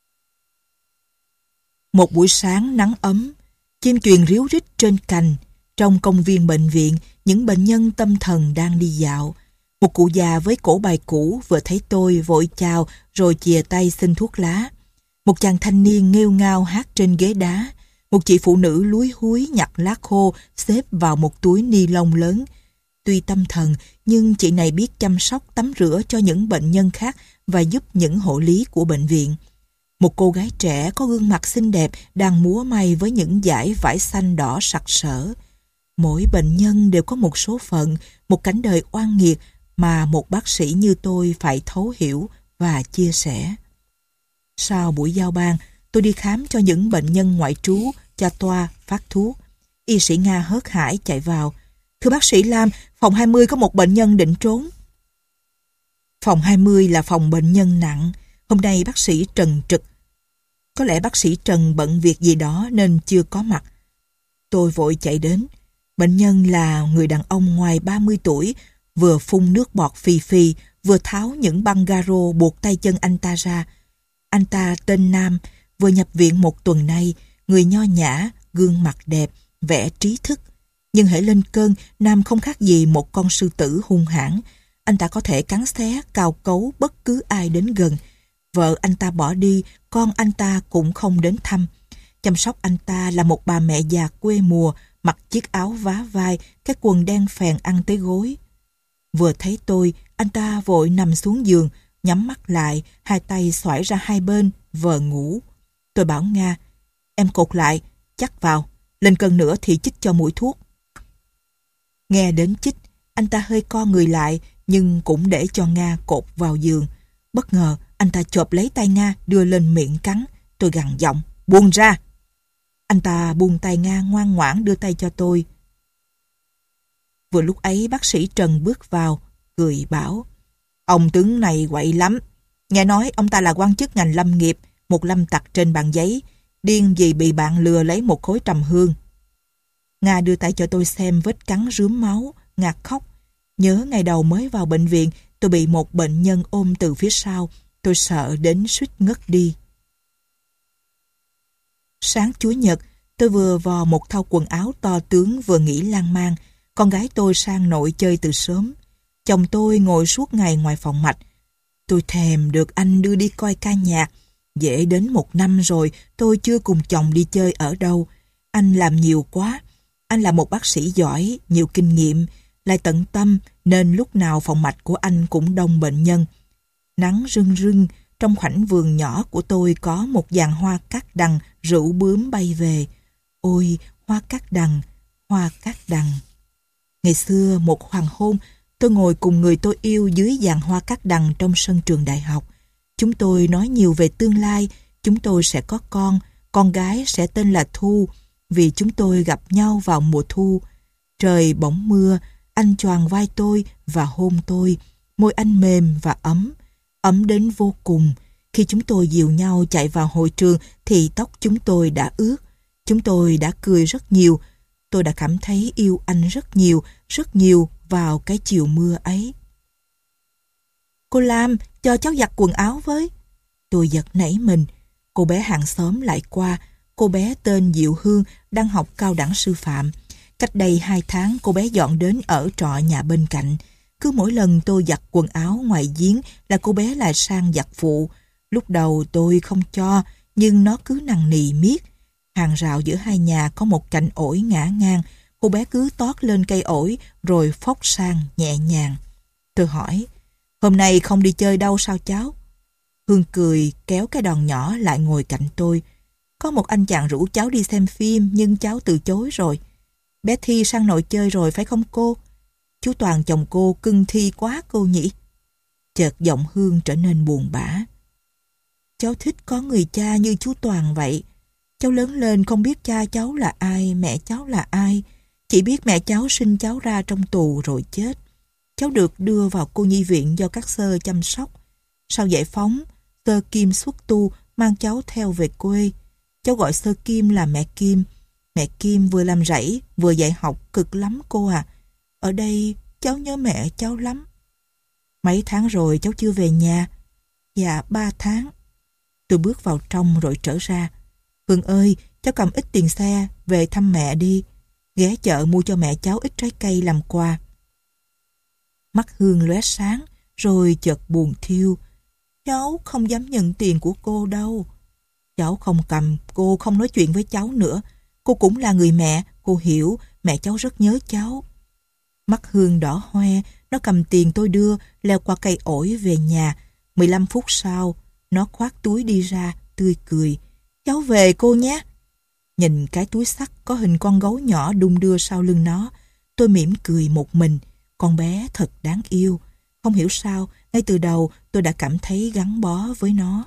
Một buổi sáng nắng ấm, chim chuyền ríu rít trên cành. Trong công viên bệnh viện, những bệnh nhân tâm thần đang đi dạo. Một cụ già với cổ bài cũ vừa thấy tôi vội chào rồi chìa tay xin thuốc lá. Một chàng thanh niên nghêu ngao hát trên ghế đá. Một chị phụ nữ lúi húi nhặt lá khô xếp vào một túi ni lông lớn. Tuy tâm thần, nhưng chị này biết chăm sóc tắm rửa cho những bệnh nhân khác và giúp những hộ lý của bệnh viện. Một cô gái trẻ có gương mặt xinh đẹp đang múa may với những dải vải xanh đỏ sặc sỡ. Mỗi bệnh nhân đều có một số phận, một cảnh đời oan nghiệt mà một bác sĩ như tôi phải thấu hiểu và chia sẻ. Sau buổi giao ban, tôi đi khám cho những bệnh nhân ngoại trú, cho toa, phát thuốc. Y sĩ Nga hớt hải chạy vào. Thưa bác sĩ Lam, phòng hai mươi có một bệnh nhân định trốn. Phòng hai mươi là phòng bệnh nhân nặng. Hôm nay bác sĩ Trần trực. Có lẽ bác sĩ Trần bận việc gì đó nên chưa có mặt. Tôi vội chạy đến. Bệnh nhân là người đàn ông ngoài ba mươi tuổi, vừa phun nước bọt phì phì, vừa tháo những băng garo buộc tay chân anh ta ra. Anh ta tên Nam, vừa nhập viện một tuần nay, người nho nhã, gương mặt đẹp, vẻ trí thức. Nhưng hễ lên cơn, Nam không khác gì một con sư tử hung hãn. Anh ta có thể cắn xé, cào cấu bất cứ ai đến gần. Vợ anh ta bỏ đi, con anh ta cũng không đến thăm. Chăm sóc anh ta là một bà mẹ già quê mùa, mặc chiếc áo vá vai, cái quần đen phèn ăn tới gối. Vừa thấy tôi, anh ta vội nằm xuống giường, nhắm mắt lại, hai tay xoải ra hai bên, vờ ngủ. Tôi bảo Nga, em cột lại, chắc vào, lên cơn nữa thì chích cho mũi thuốc. Nghe đến chích, anh ta hơi co người lại, nhưng cũng để cho Nga cột vào giường. Bất ngờ, anh ta chộp lấy tay Nga, đưa lên miệng cắn. Tôi gằn giọng, buông ra. Anh ta buông tay Nga ngoan ngoãn đưa tay cho tôi. Vừa lúc ấy bác sĩ Trần bước vào, cười bảo, ông tướng này quậy lắm. Nghe nói ông ta là quan chức ngành lâm nghiệp, một lâm tặc trên bàn giấy, điên vì bị bạn lừa lấy một khối trầm hương. Nga đưa tay cho tôi xem vết cắn rướm máu, Nga khóc. Nhớ ngày đầu mới vào bệnh viện, tôi bị một bệnh nhân ôm từ phía sau. Tôi sợ đến suýt ngất đi. Sáng Chủ nhật, tôi vừa vò một thau quần áo to tướng vừa nghỉ lan man. Con gái tôi sang nội chơi từ sớm. Chồng tôi ngồi suốt ngày ngoài phòng mạch. Tôi thèm được anh đưa đi coi ca nhạc. Dễ đến một năm rồi, tôi chưa cùng chồng đi chơi ở đâu. Anh làm nhiều quá. Anh là một bác sĩ giỏi, nhiều kinh nghiệm, lại tận tâm, nên lúc nào phòng mạch của anh cũng đông bệnh nhân. Nắng rưng rưng, trong khoảnh vườn nhỏ của tôi có một dàn hoa cát đằng rủ bướm bay về. Ôi, hoa cát đằng, hoa cát đằng. Ngày xưa, một hoàng hôn, tôi ngồi cùng người tôi yêu dưới dàn hoa cát đằng trong sân trường đại học. Chúng tôi nói nhiều về tương lai, chúng tôi sẽ có con, con gái sẽ tên là Thu, vì chúng tôi gặp nhau vào mùa thu. Trời bỗng mưa, anh choàng vai tôi và hôn tôi, môi anh mềm và ấm, ấm đến vô cùng. Khi chúng tôi dìu nhau chạy vào hội trường thì tóc chúng tôi đã ướt. Chúng tôi đã cười rất nhiều. Tôi đã cảm thấy yêu anh rất nhiều, rất nhiều vào cái chiều mưa ấy. Cô Lam, cho cháu giặt quần áo với. Tôi giật nảy mình. Cô bé hàng xóm lại qua. Cô bé tên Diệu Hương, đang học cao đẳng sư phạm. Cách đây hai tháng cô bé dọn đến ở trọ nhà bên cạnh. Cứ mỗi lần tôi giặt quần áo ngoài giếng là cô bé lại sang giặt phụ. Lúc đầu tôi không cho, nhưng nó cứ nằng nì miết. Hàng rào giữa hai nhà có một cành ổi ngả ngang. Cô bé cứ tót lên cây ổi rồi phóc sang nhẹ nhàng. Tôi hỏi, hôm nay không đi chơi đâu sao cháu? Hương cười kéo cái đòn nhỏ lại ngồi cạnh tôi. Có một anh chàng rủ cháu đi xem phim nhưng cháu từ chối rồi. Bé Thi sang nội chơi rồi phải không cô? Chú Toàn chồng cô cưng Thi quá cô nhỉ? chợt giọng Hương trở nên buồn bã. Cháu thích có người cha như chú Toàn vậy. Cháu lớn lên không biết cha cháu là ai, mẹ cháu là ai. Chỉ biết mẹ cháu sinh cháu ra trong tù rồi chết. Cháu được đưa vào cô nhi viện do các sơ chăm sóc. Sau giải phóng, Sơ Kim xuất tu mang cháu theo về quê. Cháu gọi Sơ Kim là mẹ Kim. Mẹ Kim vừa làm rẫy, vừa dạy học cực lắm cô à. Ở đây cháu nhớ mẹ cháu lắm. Mấy tháng rồi cháu chưa về nhà. Dạ ba tháng. Tôi bước vào trong rồi trở ra. Hương ơi, cháu cầm ít tiền xe về thăm mẹ đi. Ghé chợ mua cho mẹ cháu ít trái cây làm quà. Mắt Hương lóe sáng, rồi chợt buồn thiêu. Cháu không dám nhận tiền của cô đâu. Cháu không cầm, cô không nói chuyện với cháu nữa. Cô cũng là người mẹ, cô hiểu mẹ cháu rất nhớ cháu. Mắt Hương đỏ hoe, nó cầm tiền tôi đưa, leo qua cây ổi về nhà. mười lăm phút sau, nó khoác túi đi ra, tươi cười. Cháu về cô nhé. Nhìn cái túi sắt có hình con gấu nhỏ đung đưa sau lưng nó, tôi mỉm cười một mình. Con bé thật đáng yêu. Không hiểu sao, ngay từ đầu tôi đã cảm thấy gắn bó với nó.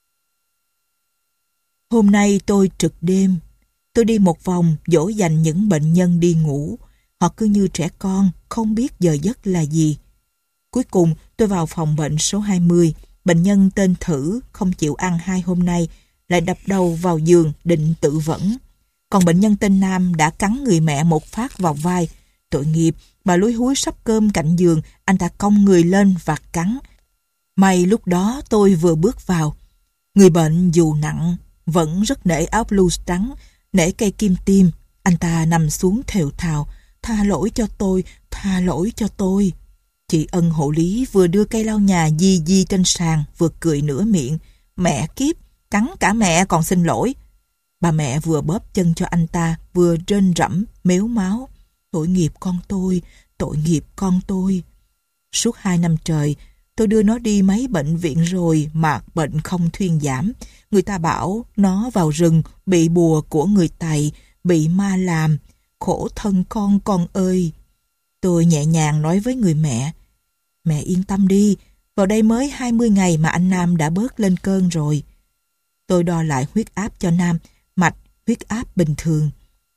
Hôm nay tôi trực đêm. Tôi đi một vòng dỗ dành những bệnh nhân đi ngủ. Họ cứ như trẻ con, không biết giờ giấc là gì. Cuối cùng tôi vào phòng bệnh số hai mươi. Bệnh nhân tên Thử không chịu ăn hai hôm nay, lại đập đầu vào giường định tự vẫn. Còn bệnh nhân tên Nam đã cắn người mẹ một phát vào vai. Tội nghiệp, bà lúi húi sắp cơm cạnh giường, anh ta cong người lên và cắn. May lúc đó tôi vừa bước vào. Người bệnh dù nặng, vẫn rất nể áo blues trắng, nể cây kim tiêm. Anh ta nằm xuống thều thào. Tha lỗi cho tôi, tha lỗi cho tôi. Chị Ân hộ lý vừa đưa cây lau nhà di di trên sàn, vừa cười nửa miệng. Mẹ kiếp, cắn cả mẹ còn xin lỗi. Bà mẹ vừa bóp chân cho anh ta, vừa rên rẫm, mếu máo. Tội nghiệp con tôi, tội nghiệp con tôi. Suốt hai năm trời, tôi đưa nó đi mấy bệnh viện rồi mà bệnh không thuyên giảm. Người ta bảo nó vào rừng, bị bùa của người Tày, bị ma làm. Khổ thân con con ơi. Tôi nhẹ nhàng nói với người mẹ. Mẹ yên tâm đi, vào đây mới hai mươi ngày mà anh Nam đã bớt lên cơn rồi. Tôi đo lại huyết áp cho Nam, mạch, huyết áp bình thường.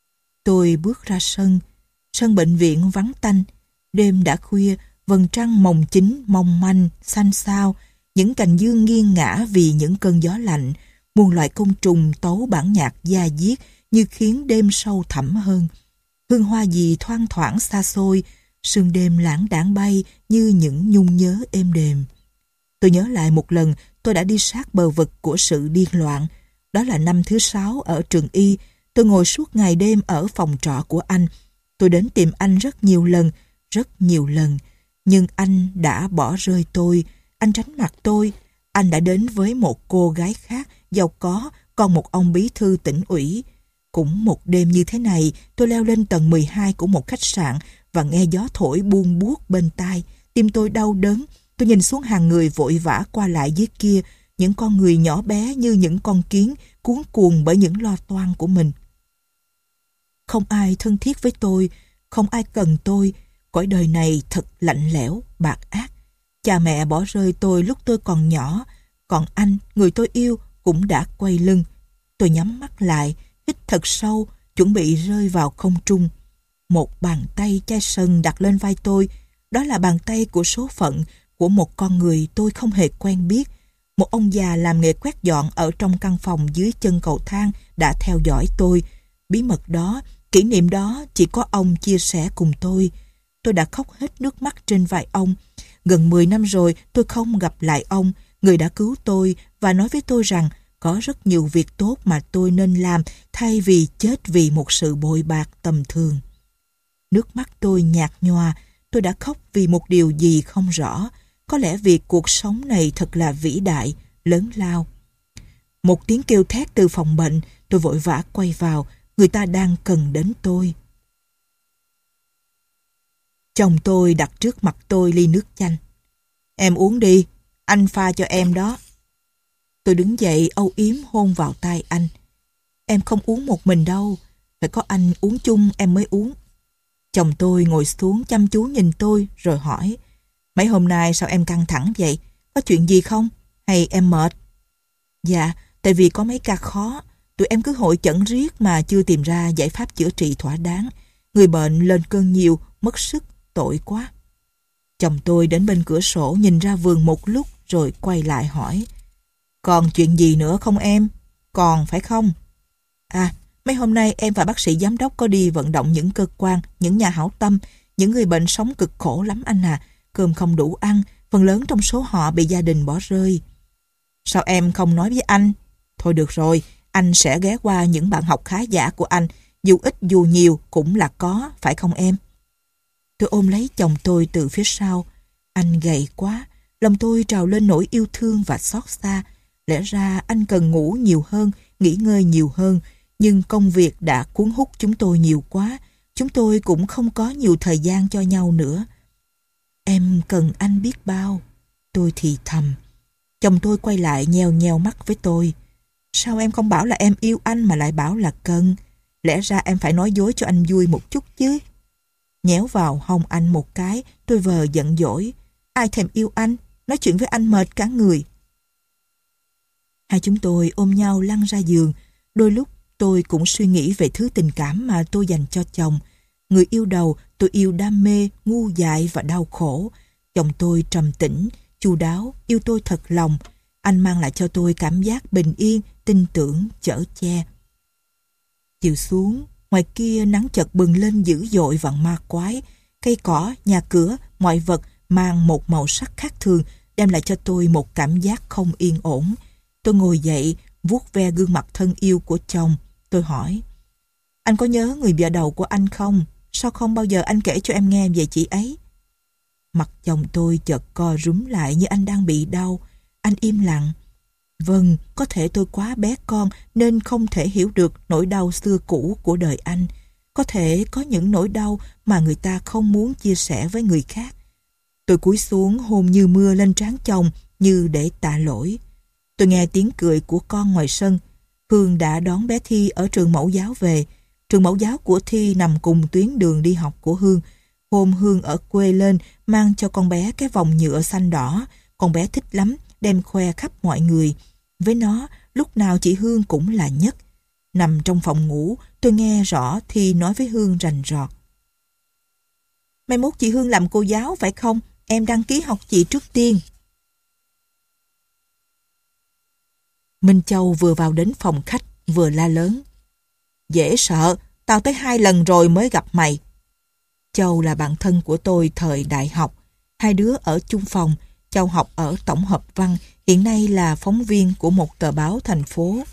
Tôi bước ra sân. Sân bệnh viện vắng tanh. Đêm đã khuya, vầng trăng mồng chính, mong manh, xanh xao. Những cành dương nghiêng ngã vì những cơn gió lạnh. Muôn loại côn trùng tấu bản nhạc da diết như khiến đêm sâu thẳm hơn. Hương hoa gì thoang thoảng xa xôi, sương đêm lãng đãng bay như những nhung nhớ êm đềm. Tôi nhớ lại một lần tôi đã đi sát bờ vực của sự điên loạn. Đó là năm thứ sáu ở trường y. Tôi ngồi suốt ngày đêm ở phòng trọ của anh. Tôi đến tìm anh rất nhiều lần, rất nhiều lần. Nhưng anh đã bỏ rơi tôi. Anh tránh mặt tôi. Anh đã đến với một cô gái khác, giàu có, còn một ông bí thư tỉnh ủy. Cũng một đêm như thế này, tôi leo lên tầng mười hai của một khách sạn và nghe gió thổi buông buốt bên tai. Tim tôi đau đớn. Tôi nhìn xuống hàng người vội vã qua lại dưới kia, những con người nhỏ bé như những con kiến cuống cuồng bởi những lo toan của mình. Không ai thân thiết với tôi, không ai cần tôi. Cõi đời này thật lạnh lẽo, bạc ác. Cha mẹ bỏ rơi tôi lúc tôi còn nhỏ, còn anh, người tôi yêu, cũng đã quay lưng. Tôi nhắm mắt lại, hít thật sâu, chuẩn bị rơi vào không trung. Một bàn tay chai sần đặt lên vai tôi. Đó là bàn tay của số phận, của một con người tôi không hề quen biết. Một ông già làm nghề quét dọn ở trong căn phòng dưới chân cầu thang đã theo dõi tôi. Bí mật đó, kỷ niệm đó chỉ có ông chia sẻ cùng tôi. Tôi đã khóc hết nước mắt trên vai ông. Gần mười năm rồi tôi không gặp lại ông, người đã cứu tôi và nói với tôi rằng có rất nhiều việc tốt mà tôi nên làm thay vì chết vì một sự bội bạc tầm thường. Nước mắt tôi nhạt nhòa, tôi đã khóc vì một điều gì không rõ. Có lẽ vì cuộc sống này thật là vĩ đại, lớn lao. Một tiếng kêu thét từ phòng bệnh, tôi vội vã quay vào, người ta đang cần đến tôi. Chồng tôi đặt trước mặt tôi ly nước chanh. Em uống đi, anh pha cho em đó. Tôi đứng dậy âu yếm hôn vào tai anh. Em không uống một mình đâu, phải có anh uống chung em mới uống. Chồng tôi ngồi xuống chăm chú nhìn tôi rồi hỏi, Mấy hôm nay sao em căng thẳng vậy? Có chuyện gì không? Hay em mệt? Dạ, tại vì có mấy ca khó. Tụi em cứ hội chẩn riết mà chưa tìm ra giải pháp chữa trị thỏa đáng. Người bệnh lên cơn nhiều, mất sức, tội quá. Chồng tôi đến bên cửa sổ nhìn ra vườn một lúc rồi quay lại hỏi. Còn chuyện gì nữa không em? Còn phải không? À, mấy hôm nay em và bác sĩ giám đốc có đi vận động những cơ quan, những nhà hảo tâm, những người bệnh sống cực khổ lắm anh à. Cơm không đủ ăn, phần lớn trong số họ bị gia đình bỏ rơi. Sao em không nói với anh? Thôi được rồi, anh sẽ ghé qua những bạn học khá giả của anh, dù ít dù nhiều cũng là có, phải không em? Tôi ôm lấy chồng tôi từ phía sau. Anh gầy quá, lòng tôi trào lên nỗi yêu thương và xót xa. Lẽ ra anh cần ngủ nhiều hơn, nghỉ ngơi nhiều hơn, nhưng công việc đã cuốn hút chúng tôi nhiều quá. Chúng tôi cũng không có nhiều thời gian cho nhau nữa. Em cần anh biết bao. Tôi thì thầm. Chồng tôi quay lại nheo nheo mắt với tôi. Sao em không bảo là em yêu anh mà lại bảo là cần? Lẽ ra em phải nói dối cho anh vui một chút chứ. Nhéo vào hông anh một cái, tôi vờ giận dỗi. Ai thèm yêu anh, nói chuyện với anh mệt cả người. Hai chúng tôi ôm nhau lăn ra giường. Đôi lúc tôi cũng suy nghĩ về thứ tình cảm mà tôi dành cho chồng. Người yêu đầu tôi yêu đam mê, ngu dại và đau khổ. Chồng tôi trầm tĩnh, chu đáo, yêu tôi thật lòng. Anh mang lại cho tôi cảm giác bình yên, tin tưởng, chở che. Chiều xuống, ngoài kia nắng chợt bừng lên dữ dội và ma quái. Cây cỏ, nhà cửa, mọi vật mang một màu sắc khác thường, đem lại cho tôi một cảm giác không yên ổn. Tôi ngồi dậy, vuốt ve gương mặt thân yêu của chồng. Tôi hỏi, anh có nhớ người vợ đầu của anh không? Sao không bao giờ anh kể cho em nghe về chị ấy? Mặt chồng tôi chợt co rúm lại như anh đang bị đau. Anh im lặng. Vâng, có thể tôi quá bé con nên không thể hiểu được nỗi đau xưa cũ của đời anh. Có thể có những nỗi đau mà người ta không muốn chia sẻ với người khác. Tôi cúi xuống hôn như mưa lên trán chồng như để tạ lỗi. Tôi nghe tiếng cười của con ngoài sân. Hương đã đón bé Thi ở trường mẫu giáo về. Trường mẫu giáo của Thi nằm cùng tuyến đường đi học của Hương. Hôm Hương ở quê lên mang cho con bé cái vòng nhựa xanh đỏ. Con bé thích lắm, đem khoe khắp mọi người. Với nó, lúc nào chị Hương cũng là nhất. Nằm trong phòng ngủ, tôi nghe rõ Thi nói với Hương rành rọt. Mai mốt chị Hương làm cô giáo phải không? Em đăng ký học chị trước tiên. Minh Châu vừa vào đến phòng khách, vừa la lớn. Dễ sợ, tao tới hai lần rồi mới gặp mày. Châu là bạn thân của tôi thời đại học. Hai đứa ở chung phòng. Châu học ở tổng hợp văn, hiện nay là phóng viên của một tờ báo thành phố.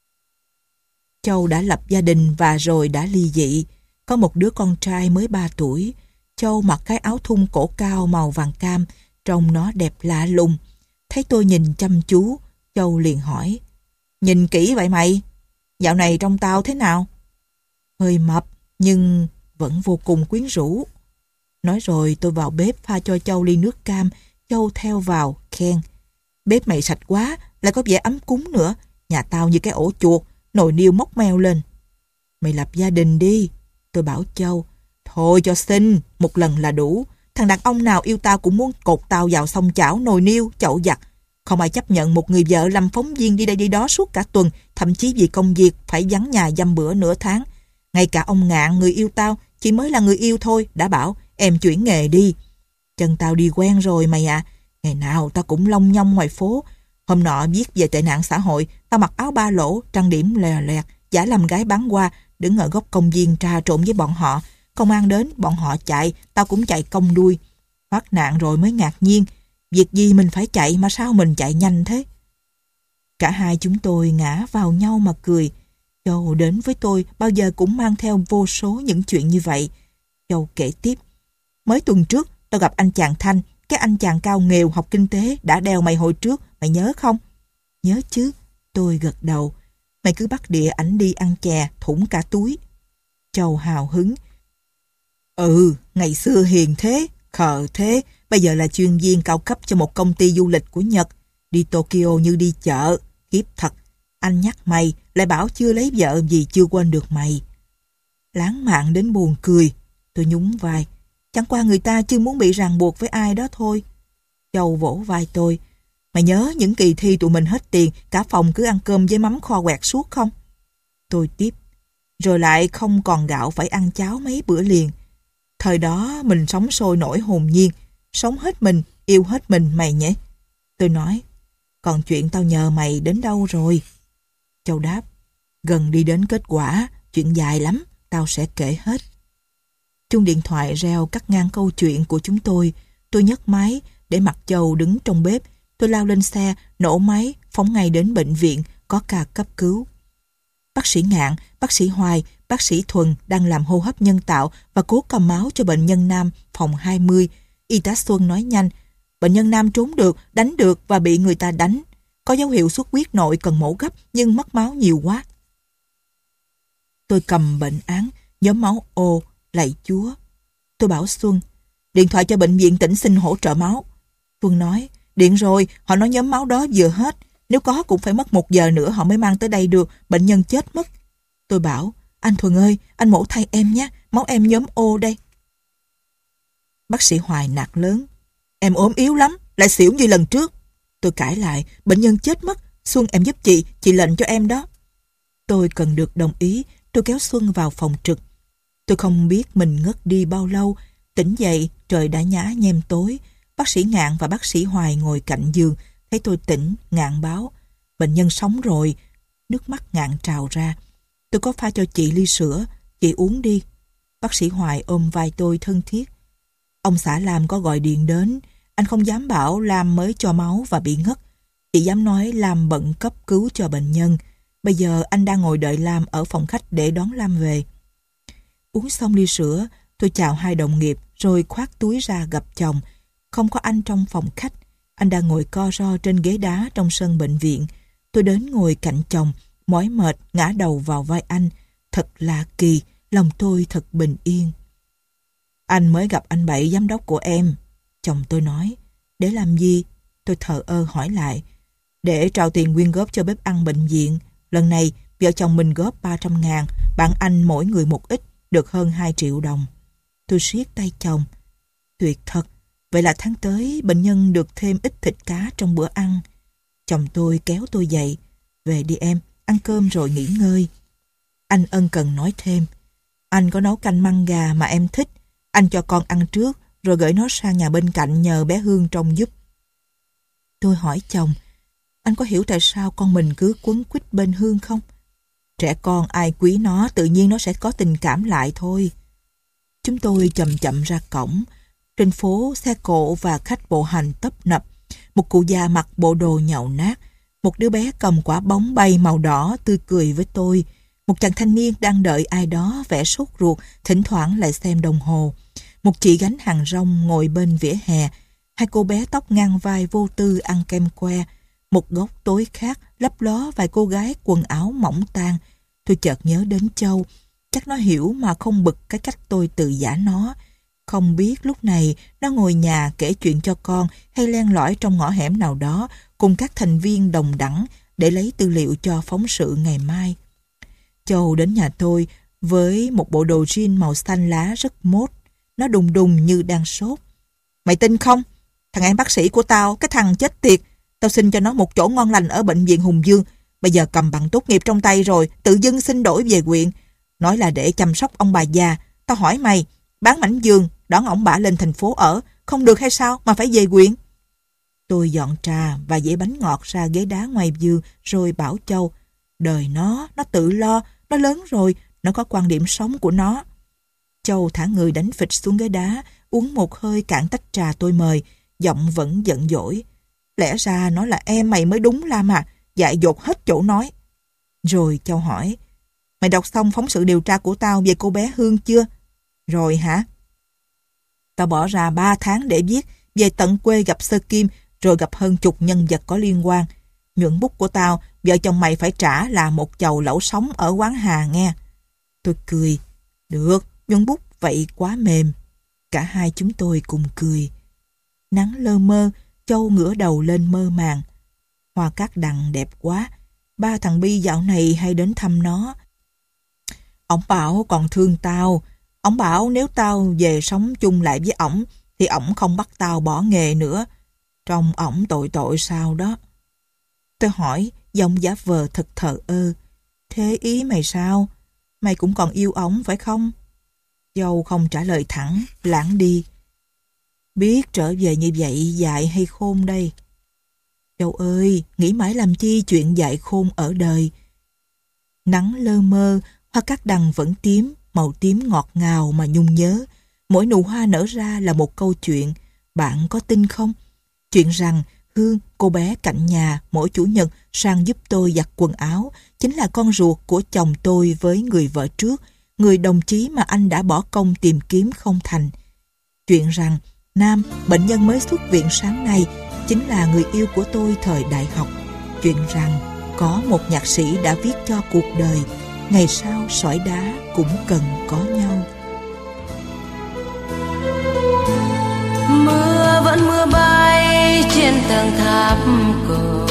Châu đã lập gia đình và rồi đã ly dị. Có một đứa con trai mới ba tuổi. Châu mặc cái áo thun cổ cao màu vàng cam, trông nó đẹp lạ lùng. Thấy tôi nhìn chăm chú, Châu liền hỏi. Nhìn kỹ vậy mày? Dạo này trông tao thế nào? Hơi mập, nhưng vẫn vô cùng quyến rũ. Nói rồi tôi vào bếp pha cho Châu ly nước cam. Châu theo vào, khen. Bếp mày sạch quá, lại có vẻ ấm cúng nữa. Nhà tao như cái ổ chuột, nồi niêu móc meo lên. Mày lập gia đình đi, tôi bảo Châu. Thôi cho xin, một lần là đủ. Thằng đàn ông nào yêu tao cũng muốn cột tao vào xông chảo, nồi niêu, chậu giặt. Không ai chấp nhận một người vợ làm phóng viên đi đây đi đó suốt cả tuần, thậm chí vì công việc phải vắng nhà dăm bữa nửa tháng. Ngay cả ông Ngạn, người yêu tao, chỉ mới là người yêu thôi, đã bảo em chuyển nghề đi. Chân tao đi quen rồi mày ạ. À. Ngày nào tao cũng lông nhông ngoài phố. Hôm nọ viết về tệ nạn xã hội, tao mặc áo ba lỗ, trang điểm lè lẹt, giả làm gái bán hoa, đứng ở góc công viên trà trộn với bọn họ. Công an đến, bọn họ chạy, tao cũng chạy cong đuôi. Thoát nạn rồi mới ngạc nhiên. Việc gì mình phải chạy mà sao mình chạy nhanh thế? Cả hai chúng tôi ngã vào nhau mà cười. Châu đến với tôi bao giờ cũng mang theo vô số những chuyện như vậy. Châu kể tiếp. Mới tuần trước, tao gặp anh chàng Thanh, cái anh chàng cao nghèo học kinh tế đã đeo mày hồi trước, mày nhớ không? Nhớ chứ, tôi gật đầu. Mày cứ bắt đĩa ảnh đi ăn chè, thủng cả túi. Châu hào hứng. Ừ, ngày xưa hiền thế, khờ thế, bây giờ là chuyên viên cao cấp cho một công ty du lịch của Nhật. Đi Tokyo như đi chợ, kiếp thật. Anh nhắc mày, lại bảo chưa lấy vợ vì chưa quên được mày. Lãng mạn đến buồn cười, tôi nhún vai. Chẳng qua người ta chưa muốn bị ràng buộc với ai đó thôi. Châu vỗ vai tôi. Mày nhớ những kỳ thi tụi mình hết tiền, cả phòng cứ ăn cơm với mắm kho quẹt suốt không? Tôi tiếp. Rồi lại không còn gạo phải ăn cháo mấy bữa liền. Thời đó mình sống sôi nổi hồn nhiên, sống hết mình, yêu hết mình mày nhỉ? Tôi nói. Còn chuyện tao nhờ mày đến đâu rồi? Châu đáp. Gần đi đến kết quả, chuyện dài lắm, tao sẽ kể hết. Chuông điện thoại reo cắt ngang câu chuyện của chúng tôi. Tôi nhấc máy, để mặc Châu đứng trong bếp. Tôi lao lên xe, nổ máy, phóng ngay đến bệnh viện, có ca cấp cứu. Bác sĩ Ngạn, bác sĩ Hoài, bác sĩ Thuần đang làm hô hấp nhân tạo và cố cầm máu cho bệnh nhân nam phòng hai mươi. Y tá Xuân nói nhanh. Bệnh nhân nam trốn được, đánh được và bị người ta đánh. Có dấu hiệu xuất huyết nội cần mổ gấp nhưng mất máu nhiều quá. Tôi cầm bệnh án, nhóm máu O, lạy Chúa. Tôi bảo Xuân, điện thoại cho bệnh viện tỉnh xin hỗ trợ máu. Xuân nói, điện rồi, họ nói nhóm máu đó vừa hết. Nếu có cũng phải mất một giờ nữa họ mới mang tới đây được, bệnh nhân chết mất. Tôi bảo, anh Thuần ơi, anh mổ thay em nhé, máu em nhóm O đây. Bác sĩ Hoài nạt lớn, em ốm yếu lắm, lại xỉu như lần trước. Tôi cãi lại, bệnh nhân chết mất, Xuân em giúp chị, chị lệnh cho em đó. Tôi cần được đồng ý, tôi kéo Xuân vào phòng trực. Tôi không biết mình ngất đi bao lâu, tỉnh dậy trời đã nhá nhem tối. Bác sĩ Ngạn và bác sĩ Hoài ngồi cạnh giường, thấy tôi tỉnh, Ngạn báo, bệnh nhân sống rồi. Nước mắt Ngạn trào ra. Tôi có pha cho chị ly sữa, chị uống đi. Bác sĩ Hoài ôm vai tôi thân thiết. Ông xã Lam có gọi điện đến, anh không dám bảo Lam mới cho máu và bị ngất. Chỉ dám nói Lam bận cấp cứu cho bệnh nhân. Bây giờ anh đang ngồi đợi Lam ở phòng khách để đón Lam về. Uống xong ly sữa, tôi chào hai đồng nghiệp rồi khoác túi ra gặp chồng. Không có anh trong phòng khách. Anh đang ngồi co ro trên ghế đá trong sân bệnh viện. Tôi đến ngồi cạnh chồng, mỏi mệt ngã đầu vào vai anh. Thật lạ kỳ, lòng tôi thật bình yên. Anh mới gặp anh Bảy giám đốc của em. Chồng tôi nói. Để làm gì? Tôi thờ ơ hỏi lại. Để trao tiền quyên góp cho bếp ăn bệnh viện. Lần này vợ chồng mình góp ba trăm ngàn, bạn anh mỗi người một ít, được hơn hai triệu đồng. Tôi siết tay chồng. Tuyệt thật. Vậy là tháng tới bệnh nhân được thêm ít thịt cá trong bữa ăn. Chồng tôi kéo tôi dậy. Về đi em, ăn cơm rồi nghỉ ngơi. Anh ân cần nói thêm. Anh có nấu canh măng gà mà em thích. Anh cho con ăn trước, rồi gửi nó sang nhà bên cạnh nhờ bé Hương trông giúp. Tôi hỏi chồng, anh có hiểu tại sao con mình cứ quấn quýt bên Hương không? Trẻ con ai quý nó, tự nhiên nó sẽ có tình cảm lại thôi. Chúng tôi chậm chậm ra cổng. Trên phố, xe cộ và khách bộ hành tấp nập. Một cụ già mặc bộ đồ nhàu nát. Một đứa bé cầm quả bóng bay màu đỏ tươi cười với tôi. Một chàng thanh niên đang đợi ai đó vẻ sốt ruột, thỉnh thoảng lại xem đồng hồ. Một chị gánh hàng rong ngồi bên vỉa hè. Hai cô bé tóc ngang vai vô tư ăn kem que. Một góc tối khác lấp ló vài cô gái quần áo mỏng tang. Tôi chợt nhớ đến Châu. Chắc nó hiểu mà không bực cái cách tôi tự giả nó. Không biết lúc này nó ngồi nhà kể chuyện cho con hay len lỏi trong ngõ hẻm nào đó cùng các thành viên đồng đẳng để lấy tư liệu cho phóng sự ngày mai. Châu đến nhà tôi với một bộ đồ jean màu xanh lá rất mốt. Nó đùng đùng như đang sốt. Mày tin không? Thằng em bác sĩ của tao, cái thằng chết tiệt. Tao xin cho nó một chỗ ngon lành ở bệnh viện Hùng Dương. Bây giờ cầm bằng tốt nghiệp trong tay rồi, tự dưng xin đổi về huyện. Nói là để chăm sóc ông bà già. Tao hỏi mày, bán mảnh giường, đón ổng bả lên thành phố ở, không được hay sao mà phải về huyện? Tôi dọn trà và dĩa bánh ngọt ra ghế đá ngoài giường rồi bảo Châu, đời nó, nó tự lo, nó lớn rồi, nó có quan điểm sống của nó. Châu thả người đánh phịch xuống ghế đá, uống một hơi cạn tách trà tôi mời, giọng vẫn giận dỗi. Lẽ ra nó là em mày mới đúng Lam à, dại dột hết chỗ nói. Rồi Châu hỏi, mày đọc xong phóng sự điều tra của tao về cô bé Hương chưa? Rồi hả? Tao bỏ ra ba tháng để viết, về tận quê gặp Sơ Kim, rồi gặp hơn chục nhân vật có liên quan. Nhuận bút của tao, vợ chồng mày phải trả là một chầu lẩu sống ở quán Hà nghe. Tôi cười. Được, nhuận bút vậy quá mềm. Cả hai chúng tôi cùng cười. Nắng lơ mơ, Châu ngửa đầu lên mơ màng. Hoa cát đằng đẹp quá. Ba thằng Bi dạo này hay đến thăm nó. Ổng bảo còn thương tao. Ổng bảo nếu tao về sống chung lại với ổng thì ổng không bắt tao bỏ nghề nữa. Trông ổng tội tội sao đó. Tôi hỏi, giọng giả vờ thật thờ ơ. Thế ý mày sao? Mày cũng còn yêu ổng phải không? Dâu không trả lời thẳng, lãng đi. Biết trở về như vậy dại hay khôn đây? Dâu ơi, nghĩ mãi làm chi chuyện dại khôn ở đời. Nắng lơ mơ, hoa cát đằng vẫn tím, màu tím ngọt ngào mà nhung nhớ. Mỗi nụ hoa nở ra là một câu chuyện. Bạn có tin không? Chuyện rằng Hương, cô bé cạnh nhà, mỗi chủ nhật sang giúp tôi giặt quần áo, chính là con ruột của chồng tôi với người vợ trước, người đồng chí mà anh đã bỏ công tìm kiếm không thành. Chuyện rằng Nam, bệnh nhân mới xuất viện sáng nay, chính là người yêu của tôi thời đại học. Chuyện rằng có một nhạc sĩ đã viết cho cuộc đời, ngày sau sỏi đá cũng cần có nhau. Mưa vẫn mưa bay trên tầng tháp cổ,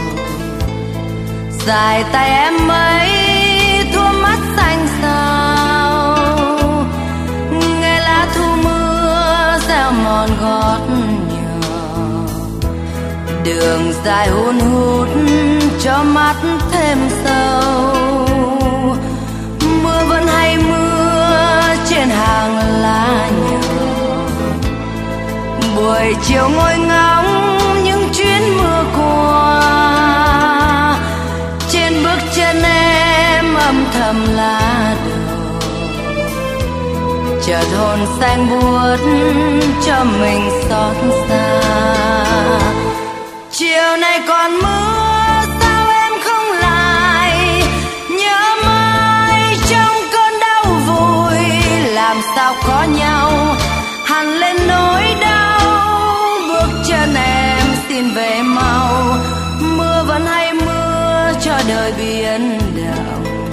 dài tay em mấy thua mắt xanh xao, nghe lá thu mưa reo mòn gót nhỏ, đường dài hun hút cho mắt thêm sâu. Mưa vẫn hay mưa trên hàng lá nhỏ, buổi chiều ngồi ngóng những chuyến mưa qua, trên bước chân em âm thầm lá đổ, chợt hồn xanh buốt cho mình xót xa. Chiều nay còn mưa sao em không lại, nhớ mãi trong cơn đau vùi, làm sao có nhau hằn lên nỗi đau. Bước chân em xin về mau, mưa vẫn hay mưa cho đời biến động.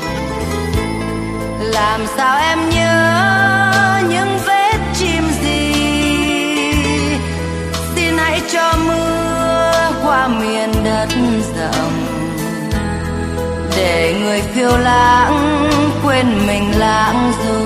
Làm sao em nhớ những vết chim gì, xin hãy cho mưa qua miền đất rộng, để người phiêu lãng quên mình lãng du.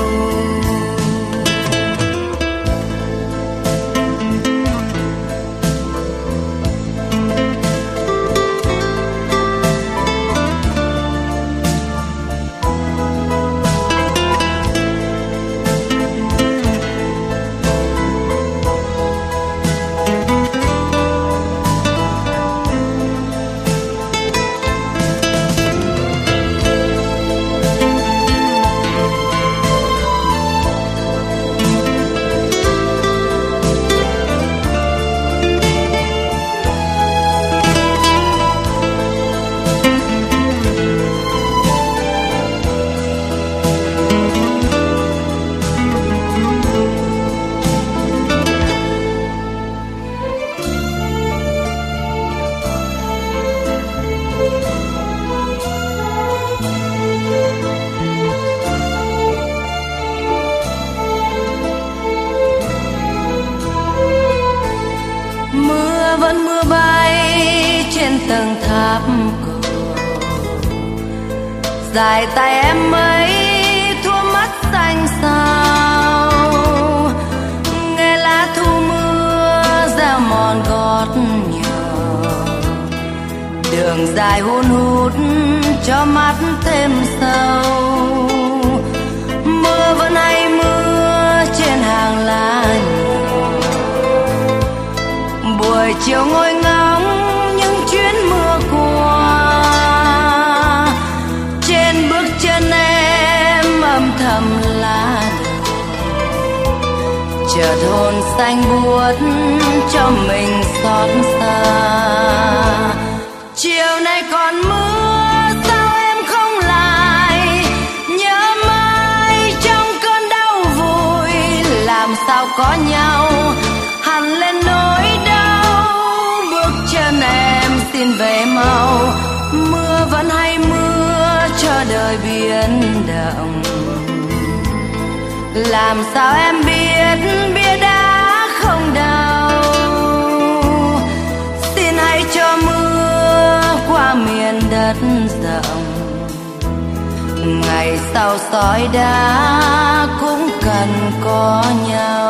Tầng tháp cổ, dài tay em mấy thua mắt xanh xao, nghe lá thu mưa reo mòn gót nhỏ, đường dài hun hút cho mắt thêm sâu. Mưa vẫn hay mưa trên hàng lá nhỏ, buổi chiều ngồi ngóng chuyến mưa qua, trên bước chân em âm thầm lá đổ, chợt hồn xanh buốt cho mình xót xa. Chiều nay còn mưa sao em không lại, nhớ mãi trong cơn đau vùi, làm sao có nhau hằn lên nỗi đau. Bước chân em xin về mau, mưa vẫn hay mưa cho đời biến động. Làm sao em biết bia đá không đau, xin hãy cho mưa qua miền đất rộng, ngày sau sỏi đá cũng cần có nhau.